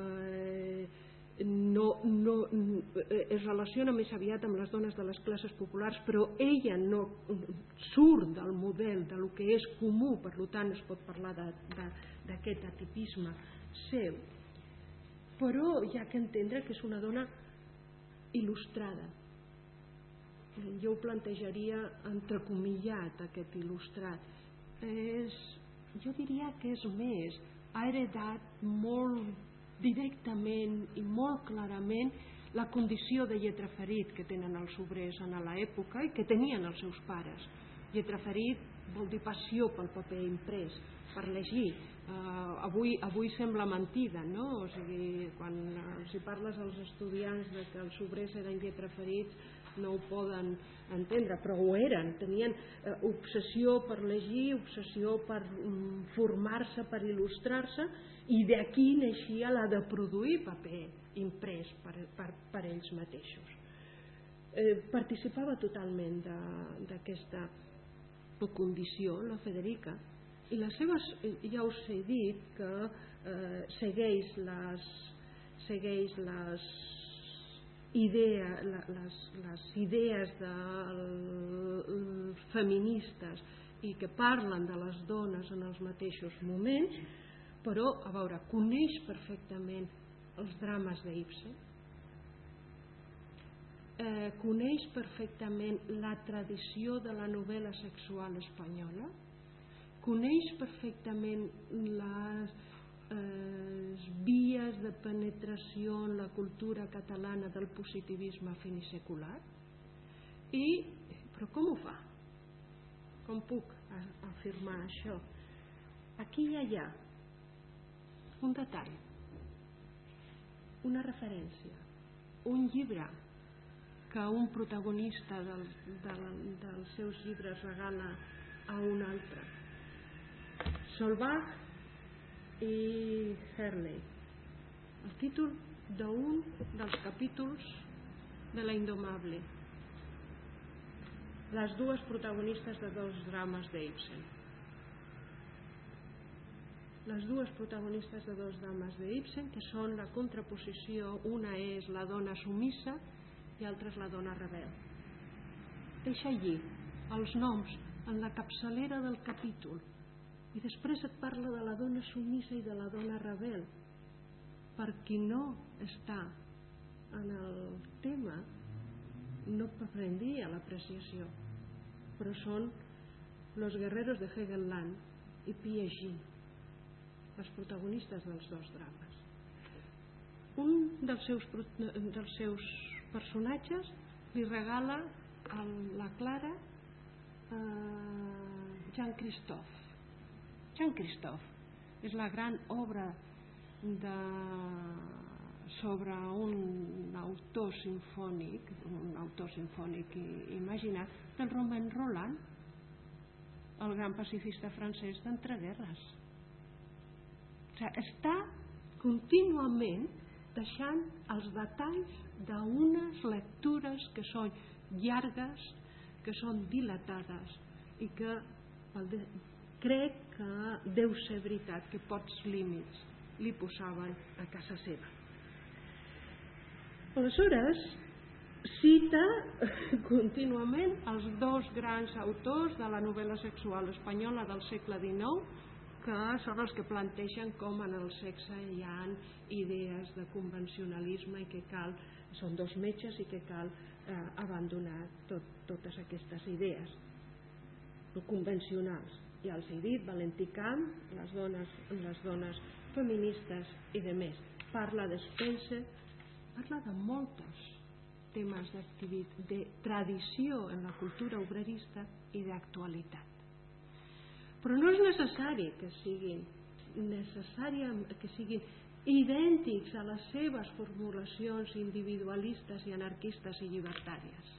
es relaciona més aviat amb les dones de les classes populars, però ella no surt del model del que és comú, per tant es pot parlar d'aquest atipisme seu, però hi ha que entendre que és una dona il·lustrada. Jo ho plantejaria entrecomillat, aquest il·lustrat. Jo diria que és més, ha heredat molt directament i molt clarament la condició de lletraferit que tenen els obrers en l'època i que tenien els seus pares. Lletraferit vol dir passió pel paper imprès, per llegir. Avui sembla mentida, no? O sigui, quan els parles als estudiants de que els obrers eren lletraferits no ho poden entendre, però ho eren. Tenien obsessió per llegir, obsessió per formar-se, per il·lustrar-se, i d'aquí naixia la de produir paper imprès per ells mateixos. Participava totalment d'aquesta condició, la Federica, i les seves, ja us he dit que segueix les idees feministes i que parlen de les dones en els mateixos moments, però, a veure, coneix perfectament els drames d'Ibsen, coneix perfectament la tradició de la novel·la sexual espanyola, coneix perfectament les vies de penetració en la cultura catalana del positivisme finisecular. Però com ho fa? Com puc afirmar això? Aquí ja hi ha un detall, una referència, un llibre que un protagonista dels seus llibres regala a un altre, Solvang i Hurley, el títol d'un dels capítols de La Indomable, les dues protagonistes de dos drames d'Ibsen. Les dues protagonistes de dos drames d'Ibsen, que són la contraposició, una és la dona sumissa i l'altra és la dona rebel. Deixa allí els noms en la capçalera del capítol i després et parla de la dona sumissa i de la dona rebel. Per qui no està en el tema no prendria l'apreciació, però són Los guerreros de Helgeland i Piaget, les protagonistes dels dos drames. Un dels seus personatges li regala a la Clara Jean-Christophe. Jean-Christophe és la gran obra sobre un autor sinfònic imaginat del Romain Rolland, el gran pacifista francès d'entreguerres. Està contínuament deixant els detalls d'unes lectures que són llargues, que són dilatades i que crec que deu ser veritat que pocs límits li posaven a casa seva. Aleshores, cita contínuament els dos grans autors de la novel·la sexual espanyola del segle XIX, que són els que plantegen com en el sexe hi ha idees de convencionalisme i que són dos metges i que cal abandonar totes aquestes idees convencionals. Ja els he dit, Valentí Camp, les dones feministes i de més. Parla de Spencer, parla de molts temes de tradició en la cultura obrerista i d'actualitat. Però no és necessari que siguin idèntics a les seves formulacions individualistes i anarquistes i llibertàries.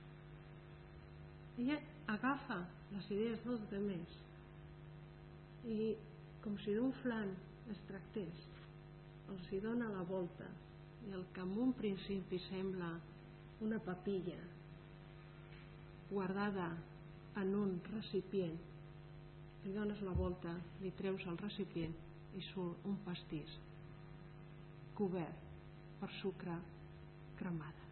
Ella agafa les idees dels altres i, com si d'un flanc es tractés, els hi dona la volta i el que en un principi sembla una papilla guardada en un recipient, li dones la volta, li treus el recipient i surt un pastís cobert per sucre cremada.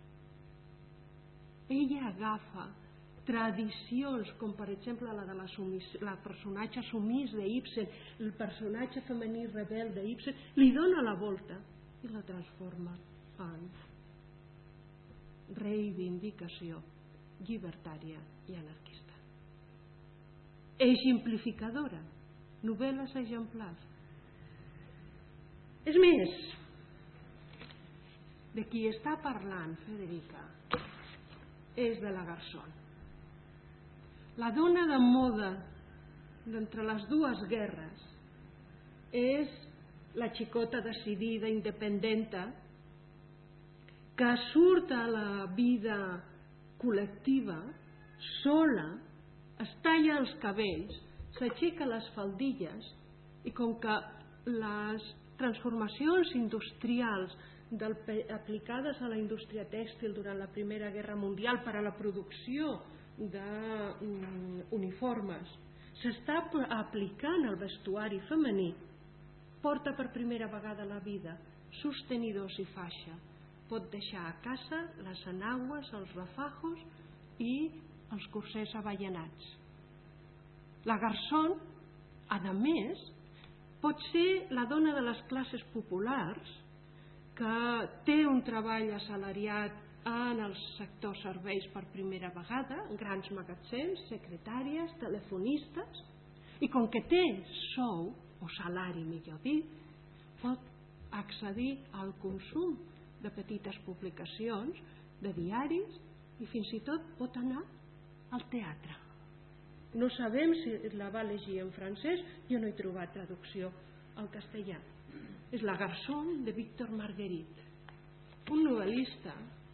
Ella agafa tradicions com per exemple la de la personatge sumís d'Ibsen, el personatge femení rebel d'Ibsen, li dona la volta i la transforma en reivindicació llibertària i anarquista. Exemplificadora, novel·les exemplars. És més, de qui està parlant Federica és de la Garzón, la dona de moda d'entre les dues guerres. És la xicota decidida, independenta, que surt a la vida col·lectiva sola, es talla els cabells, s'aixeca les faldilles i com que les transformacions industrials aplicades a la indústria tèxtil durant la Primera Guerra Mundial per a la producció d'uniformes s'està aplicant al vestuari femení, porta per primera vegada a la vida sostenidors i faixa, pot deixar a casa les enagues, els refajos i els corsers avellanats. La Garzón, a més, Pot ser la dona de les classes populars que té un treball assalariat en el sector serveis per primera vegada, grans magatzems, secretàries, telefonistes, i com que té sou, o salari millor dit, pot accedir al consum de petites publicacions, de diaris, i fins i tot pot anar al teatre. No sabem si la va llegir en francès, jo no he trobat traducció al castellà. És La Garçon de Víctor Marguerite, un novel·lista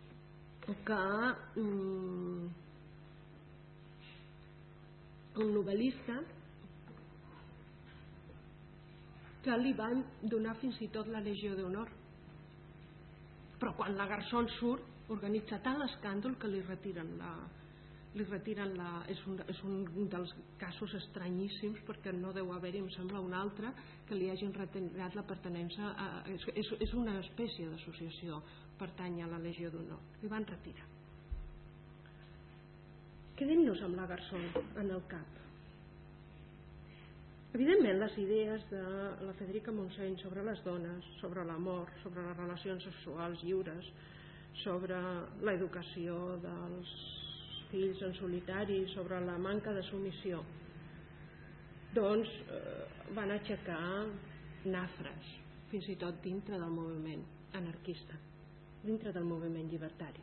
que li van donar fins i tot la Legió d'Honor, però quan La Garçon surt organitza tant l'escàndol que li retiren és un dels casos estranyíssims, perquè no deu haver-hi, em sembla, un altre que li hagin retirat la pertinença és una espècie d'associació, pertany a la Legió d'Honor, li van retirar. Quedem-nos amb La Garçon en el cap. Evidentment, les idees de la Federica Montseny sobre les dones, sobre l'amor, sobre les relacions sexuals lliures, sobre l'educació dels fills en solitari, sobre la manca de submissió, doncs van aixecar nafres, fins i tot dintre del moviment anarquista, dintre del moviment llibertari.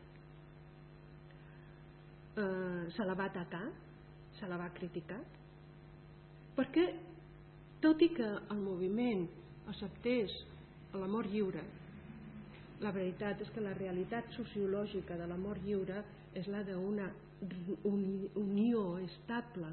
Se la va atacar, se la va criticar, perquè tot i que el moviment acceptés l'amor lliure, la veritat és que la realitat sociològica de l'amor lliure és la d'una unió estable,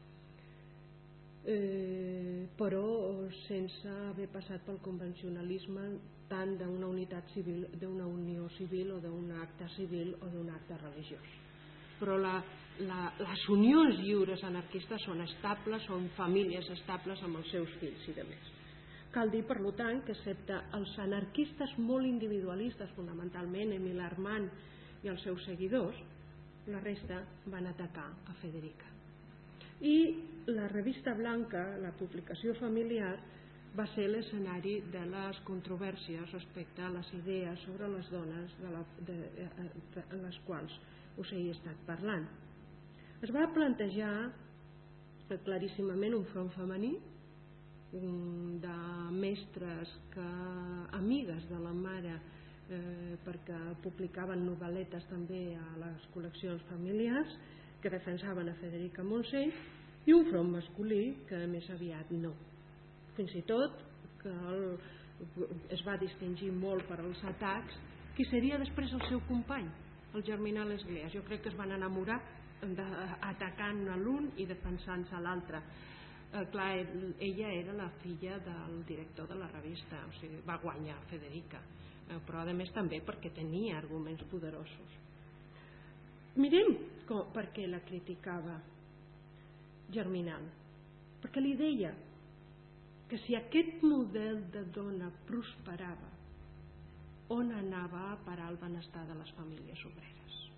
però sense haver passat pel convencionalisme tant d'una unitat civil, d'una unió civil o d'un acte civil o d'un acte religiós. Però les unions lliures anarquistes són estables, són famílies estables amb els seus fills i demés. Cal dir, per tant, que excepte els anarquistes molt individualistes, fonamentalment Émile Armand i els seus seguidors, la resta van atacar a Federica. I la revista Blanca, la publicació familiar, va ser l'escenari de les controvèrsies respecte a les idees sobre les dones de les quals us he estat parlant. Es va plantejar claríssimament un front femení de mestres amigues de la mare, perquè publicaven novel·letes també a les col·leccions familiars, que defensaven a Federica Montseny, i un front masculí que més aviat no. Fins i tot que es va distingir molt per als atacs qui seria després el seu company, el Germinal Esgléas. Jo crec que es van enamorar atacant l'un i defensant-se l'altre. Clar, ella era la filla del director de la revista, o sigui, va guanyar Federica, però a més també perquè tenia arguments poderosos. Mirem per què la criticava Germinal, perquè li deia que si aquest model de dona prosperava, on anava a parar el benestar de les famílies obreres?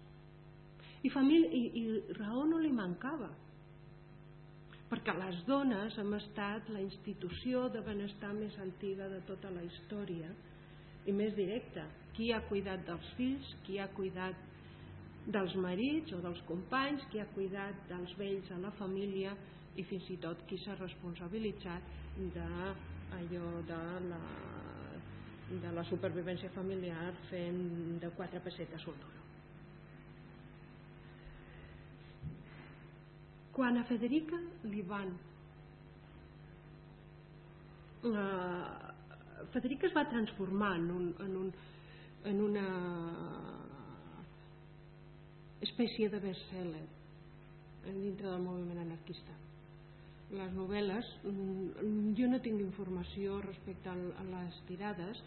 I raó no li mancava, perquè les dones hem estat la institució de benestar més antiga de tota la història i més directa. Qui ha cuidat dels fills, qui ha cuidat dels marits o dels companys, qui ha cuidat dels vells a la família i fins i tot qui s'ha responsabilitzat de la supervivència familiar fent de 4 pessetes un duro. Quan a Federica li van... Federica es va transformar en una espècie de best-seller dintre del moviment anarquista. Les novel·les, jo no tinc informació respecte a les tirades,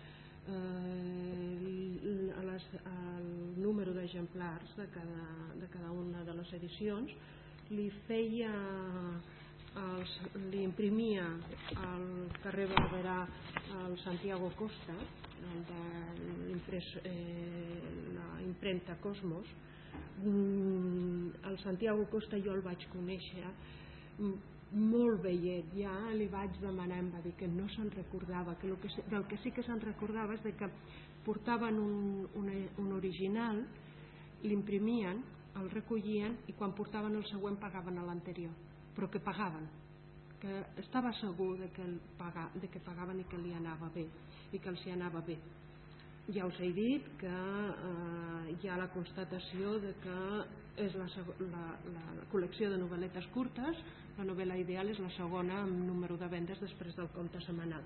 al número d'exemplars de cada una de les edicions. Li imprimia al carrer Barberà al Santiago Costa, la impremta Cosmos. El Santiago Costa jo el vaig conèixer molt veiet. Ja li vaig demanar, em va dir que no se'n recordava, que del que sí que se'n recordava és que portaven un original, l'imprimien, el recollien i quan portaven el següent pagaven a l'anterior, però que pagaven, que estava segur de que pagaven i que li anava bé i que els hi anava bé. Ja us he dit que hi ha la constatació de que és la col·lecció de novel·letes curtes, la novel·la ideal és la segona en número de vendes després del conte setmanal.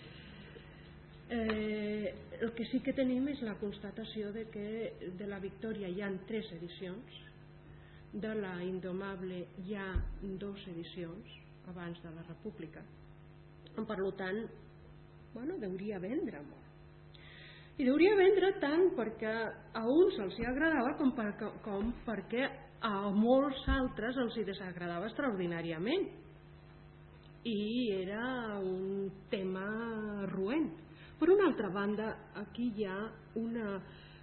El que sí que tenim és la constatació de que de la Victòria hi ha 3 edicions, de la Indomable hi ha 2 edicions abans de la República, per tant deuria vendre molt. I deuria vendre tant perquè a uns els hi agradava com perquè a molts altres els hi desagradava extraordinàriament i era un tema roent. Per una altra banda, aquí hi ha una...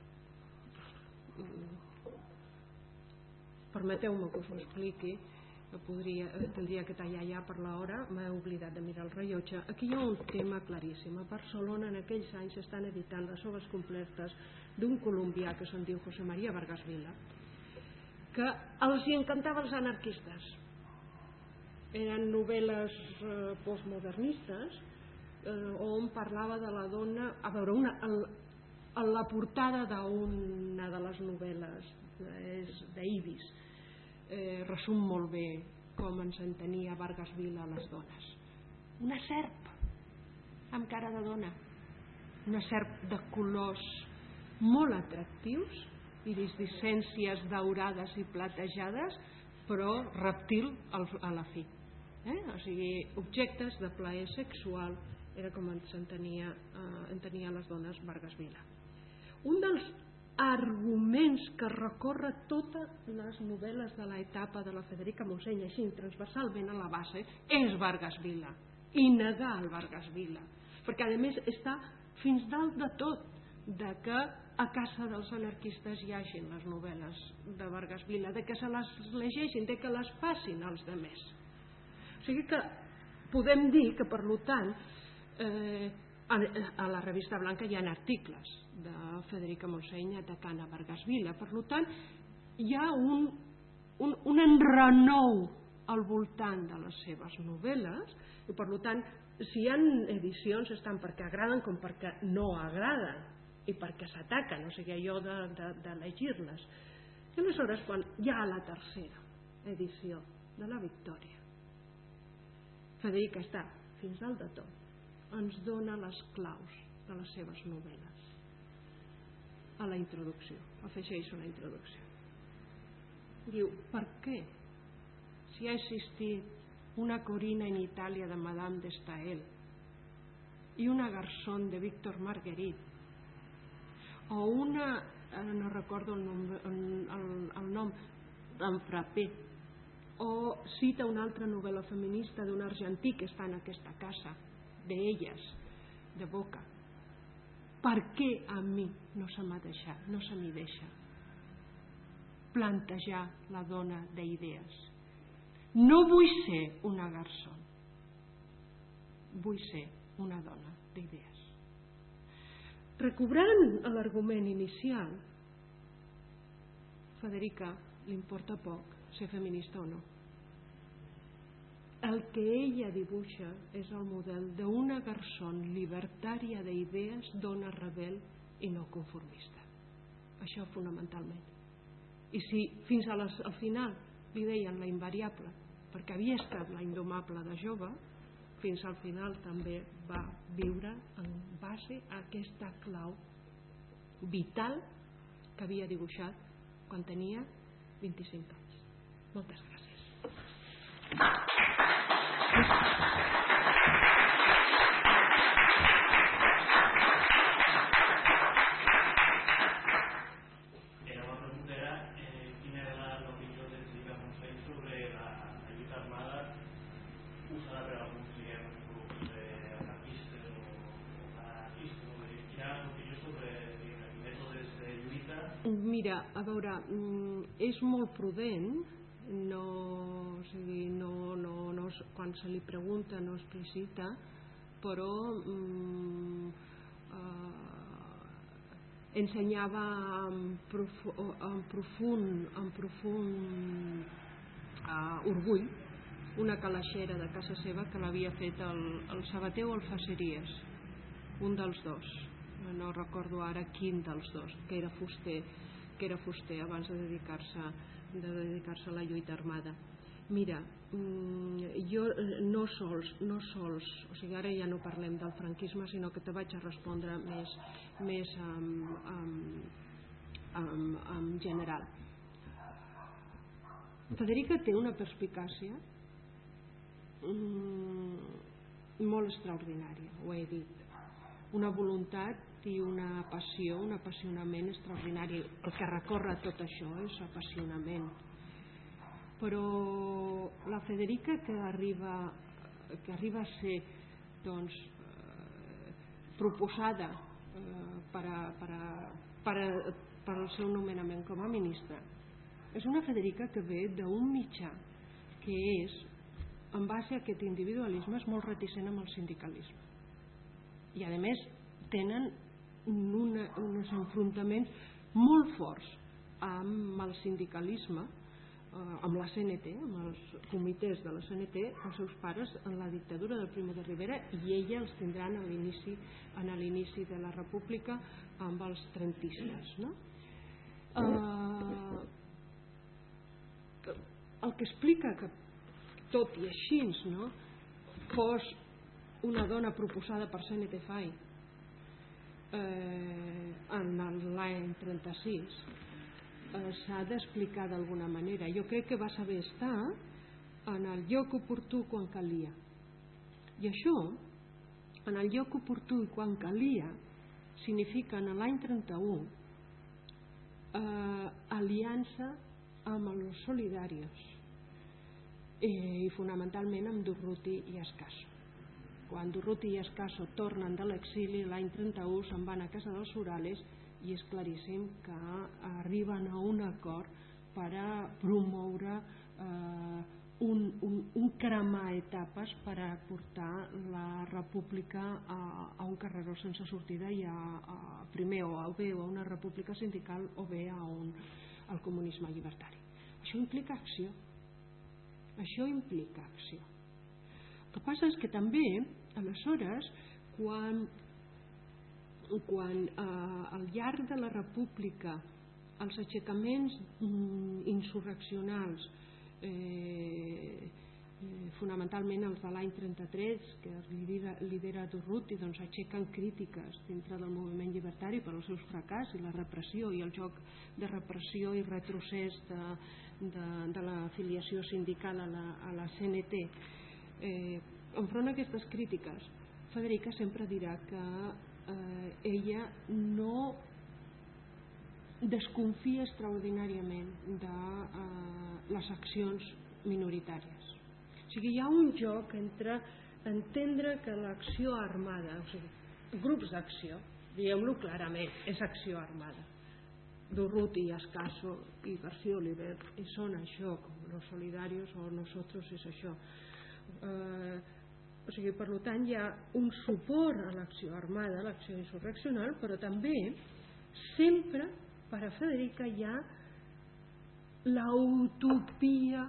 Permeteu-me que us ho expliqui, tindria que tallar ja per l'hora, m'he oblidat de mirar el rellotge. Aquí hi ha un tema claríssim. A Barcelona en aquells anys s'estan editant les obres completes d'un colombià que se'n diu José María Vargas Vila, que els hi encantava als anarquistes. Eren novel·les postmodernistes on parlava de la dona. A veure, a la portada d'una de les novel·les és d'Ibis, resum molt bé com ens entenia Vargas Vila a les dones. Una serp amb cara de dona, una serp de colors molt atractius, iridescències daurades i platejades, però reptil a la fi. O sigui, objectes de plaer sexual, era com ens entenia les dones Vargas Vila. Un dels arguments que recorre totes les novel·les de l'etapa de la Federica Montseny, així transversalment a la base, és Vargas Vila, i negar el Vargas Vila, perquè a més està fins dalt de tot de que a casa dels anarquistes hi hagin les novel·les de Vargas Vila, de que se les llegeixin, de que les passin als demés. O sigui que podem dir que, per tant, a la revista Blanca hi ha articles de Federica Montseny atacant a Vargas Vila. Per tant, hi ha un enrenou al voltant de les seves novel·les i, per tant, si hi ha edicions estan perquè agraden com perquè no agraden i perquè s'ataquen, o sigui, allò de llegir-les. I aleshores, quan hi ha la tercera edició de la Victòria, Federica està fins dalt de tot, ens dona les claus de les seves novel·les a la introducció, afegeix una introducció. Diu, per què? Si ha existit una Corina en Itàlia de Madame de Staël i una Garzón de Víctor Marguerite o una, no recordo el nom, d'en Frappé, o cita una altra novel·la feminista d'un argentí que està en aquesta casa d'elles, de Boca. Per què a mi no se m'ha deixat, no se m'hi deixa plantejar la dona d'idees? No vull ser una Garzón, vull ser una dona d'idees. Recobrant l'argument inicial, Federica li importa poc ser feminista o no. El que ella dibuixa és el model d'una Garzón libertària d'idees, dona rebel i no conformista. Això fonamentalment. I si fins al final li deien la invariable perquè havia estat la indomable de jove, fins al final també va viure en base a aquesta clau vital que havia dibuixat quan tenia 25 anys. Moltes gràcies. La pregunta era quina era l'opinió de Federica Montseny sobre la lluita armada usada per alguns grups anarquistes o anarquistes. Quina és l'opinió sobre mètodes de lluita? Mira, a veure, és molt prudent quan se li pregunta no explicita, però ensenyava amb profund orgull una calaixera de casa seva que l'havia fet el Sabater o el Faceries, un dels dos, no recordo ara quin dels dos, que era fuster abans de dedicar-se a la lluita armada. Mira, jo no sols, o sigui, ara ja no parlem del franquisme, sinó que te vaig a respondre més en general. Federica té una perspicàcia molt extraordinària, ho he dit, una voluntat i una passió, un apassionament extraordinari. El que recorre tot això és apassionament. Però la Federica que arriba a ser proposada per al seu nomenament com a ministra és una Federica que ve d'un mitjà que és, en base a aquest individualisme, és molt reticent amb el sindicalisme, i a més tenen uns enfrontaments molt forts amb el sindicalisme, amb la CNT, amb els comitès de la CNT, els seus pares en la dictadura del Primo de Rivera, i ella els tindran a l'inici de la República amb els trentistes, no? El que explica que tot i així, no, fos una dona proposada per CNT-FAI en l'any 36 s'ha d'explicar d'alguna manera. Jo crec que va saber estar en el lloc oportú quan calia, i això, en el lloc oportú i quan calia, significa en l'any 31 aliança amb els solidarios i fonamentalment amb Durruti i Escaso. Quan Durruti i Escaso tornen de l'exili l'any 31 se'n van a casa dels Urales i és claríssim que arriben a un acord per a promoure un cremar etapes per a portar la república a un carreró sense sortida i primer o bé a una república sindical o bé al comunisme llibertari. Això implica acció. El que passa és que també aleshores quan al llarg de la república els aixecaments insurreccionals, fonamentalment els de l'any 33 que lidera Durruti, doncs aixequen crítiques dintre del moviment llibertari per als seus fracàs i la repressió i el joc de repressió i retrocés de l'afiliació sindical a la CNT. Enfront a aquestes crítiques, Federica sempre dirà que ella no desconfia extraordinàriament de les accions minoritàries. O sigui, hi ha un joc entre entendre que l'acció armada, o sigui, grups d'acció, diguem-lo clarament, és acció armada. Durruti i Escaso i García Oliver són això, com los solidarios o nosotros és això. O sigui, per tant, hi ha un suport a l'acció armada, a l'acció insurreccional, però també sempre per a Federica hi ha la utopia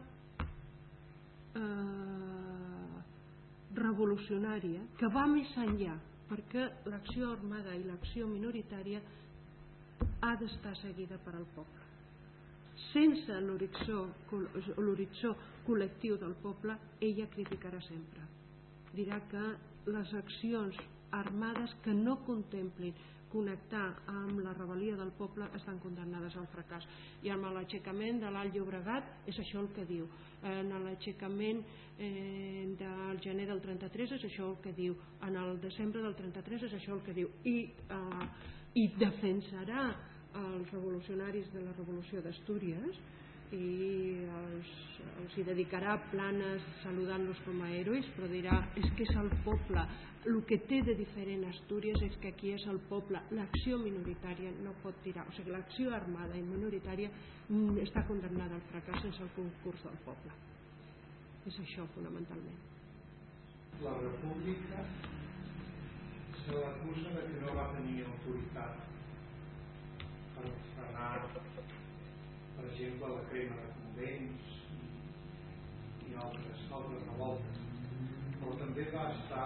revolucionària que va més enllà, perquè l'acció armada i l'acció minoritària ha d'estar seguida per al poble. Sense l'horitzó col·lectiu del poble, ella criticarà sempre. Dirà que les accions armades que no contemplin connectar amb la rebel·lia del poble estan condemnades al fracàs. I amb l'aixecament de l'Alt Llobregat és això el que diu. En l'aixecament del gener del 33 és això el que diu. En el desembre del 33 és això el que diu. I defensarà els revolucionaris de la Revolució d'Astúries i els hi dedicarà planes saludant-los com a herois, però dirà és que és el poble, el que té de diferent Astúries és que aquí és el poble, l'acció minoritària no pot tirar, o sigui, l'acció armada i minoritària està condemnada al fracàs sense el concurs del poble. És això fonamentalment. La república se l'acusa de que no va tenir autoritat per frenar, per exemple, la crema de convents i altres revoltes, però també va estar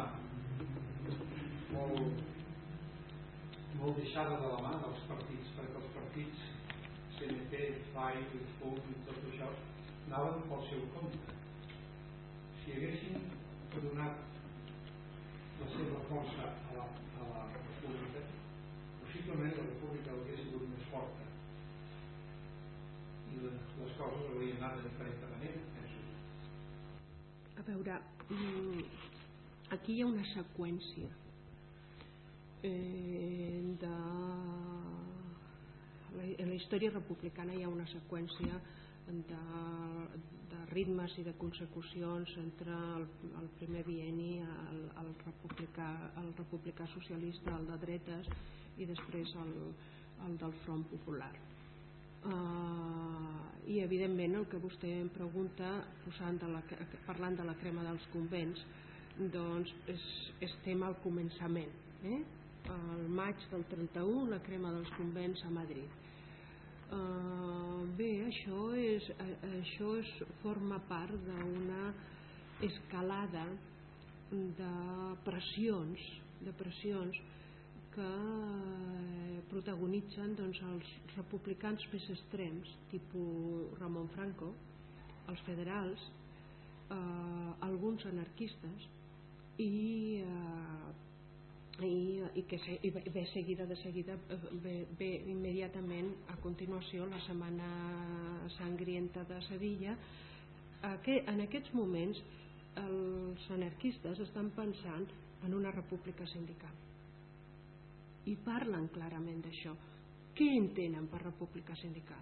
molt deixada de la mà dels partits, perquè els partits CNT, FAI, UFOC i tot això anaven pel seu compte. Si haguessin donat la seva força a la república, possiblement la república hauria sigut més forta i les coses haurien anat de diferent manera, penso. A veure, aquí hi ha una seqüència en la història republicana hi ha una seqüència de ritmes i de consecucions entre el primer bienni, el republicà socialista, el de dretes i després el del Front Popular. I evidentment el que vostè em pregunta parlant de la crema dels convents, doncs estem al començament, al maig del 31, la crema dels convents a Madrid. Bé, això forma part d'una escalada de pressions que protagonitzen els republicans més extrems, tipus Ramon Franco, els federals, alguns anarquistes i de seguida ve immediatament a continuació la Setmana Sangrienta de Sevilla. En aquests moments els anarquistes estan pensant en una república sindical i parlen clarament d'això. Què entenen per república sindical?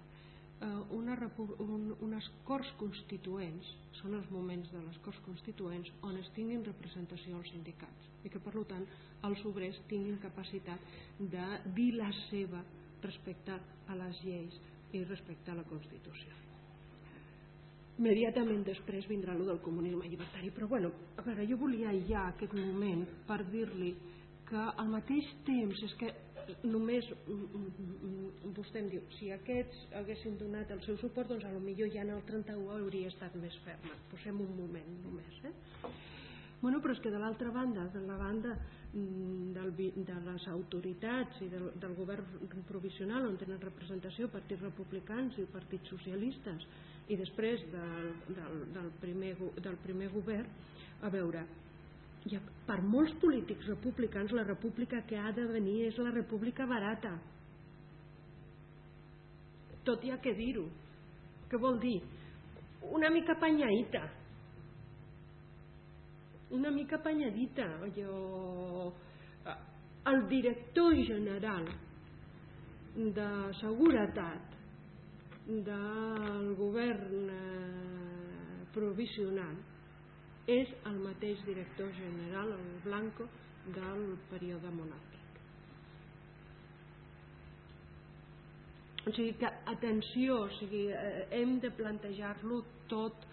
Unes Corts Constituents, són els moments de les Corts Constituents on es tinguin representació els sindicats i que per tant els obrers tinguin capacitat de dir la seva respecte a les lleis i respecte a la Constitució. Immediatament després vindrà allò del comunisme llibertari, però bueno, a veure, jo volia aïllar aquest moment per dir-li que al mateix temps és que només vostè em diu si aquests haguessin donat el seu suport, doncs potser ja en el 31 hauria estat més ferma. Posem un moment només, Bueno, però és que de l'altra banda, de la banda de les autoritats i del govern provisional on tenen representació partits republicans i partits socialistes i després del primer govern, a veure, per molts polítics republicans la república que ha de venir és la república barata. Tot hi ha que dir-ho. Què vol dir? Una mica apanyadita. Una mica apanyadita. El director general de seguretat del govern provisional és el mateix director general, el Blanco, del període monàrquic. O sigui que, atenció, hem de plantejar-lo tot.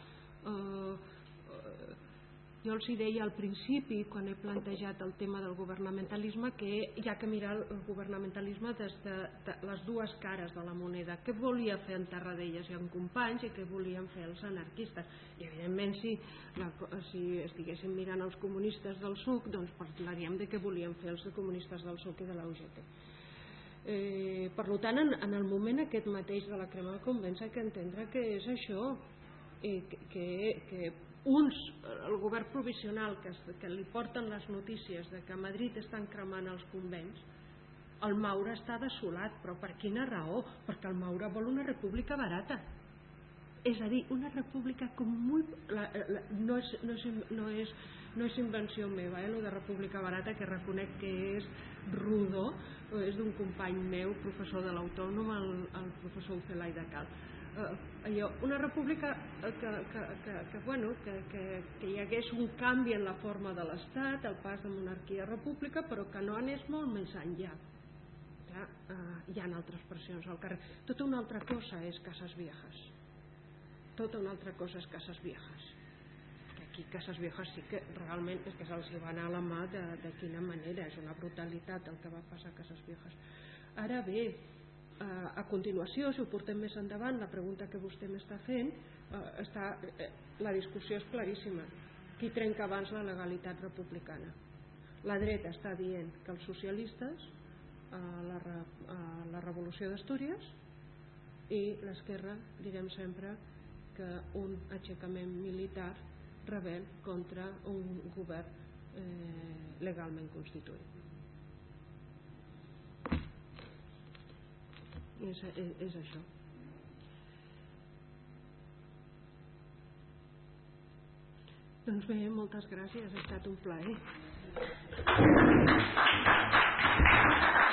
Jo els deia al principi, quan he plantejat el tema del governamentalisme, que hi ha que mirar el governamentalisme des de les dues cares de la moneda. Què volia fer en Tarradellas i en Companys i què volien fer els anarquistes. I evidentment si estiguéssim mirant els comunistes del SUC, doncs parlaríem de què volien fer els comunistes del SUC i de la UGT. Per tant, en el moment aquest mateix de la crema de convents hay que entendre que és això, que el govern provisional que li porten les notícies de que a Madrid estan cremant els convents, el Maura està desolat. Però per quina raó? Perquè el Maura vol una república barata. És a dir, una república com no és invenció meva, lo de república barata, que reconec que és rodó, és d'un company meu, professor de l'Autònom, el professor Ucelay de Cal. Una república que hi hagués un canvi en la forma de l'Estat, el pas de monarquia a república, però que no anés molt més enllà. Hi ha altres pressions al carrer. Tota una altra cosa és Casas Viejas. Tota una altra cosa és Casas Viejas. Que aquí Casas Viejas sí que realment és que se'ls va anar a la mà de quina manera. És una brutalitat el que va passar a Casas Viejas. Ara bé, a continuació, si ho portem més endavant, la pregunta que vostè m'està fent, la discussió és claríssima. Qui trenca abans la legalitat republicana? La dreta està dient que els socialistes a la revolució d'Astúries, i l'esquerra direm sempre que un aixecament militar rebel contra un govern legalment constituït. És això. Doncs bé, moltes gràcies, ha estat un plaer.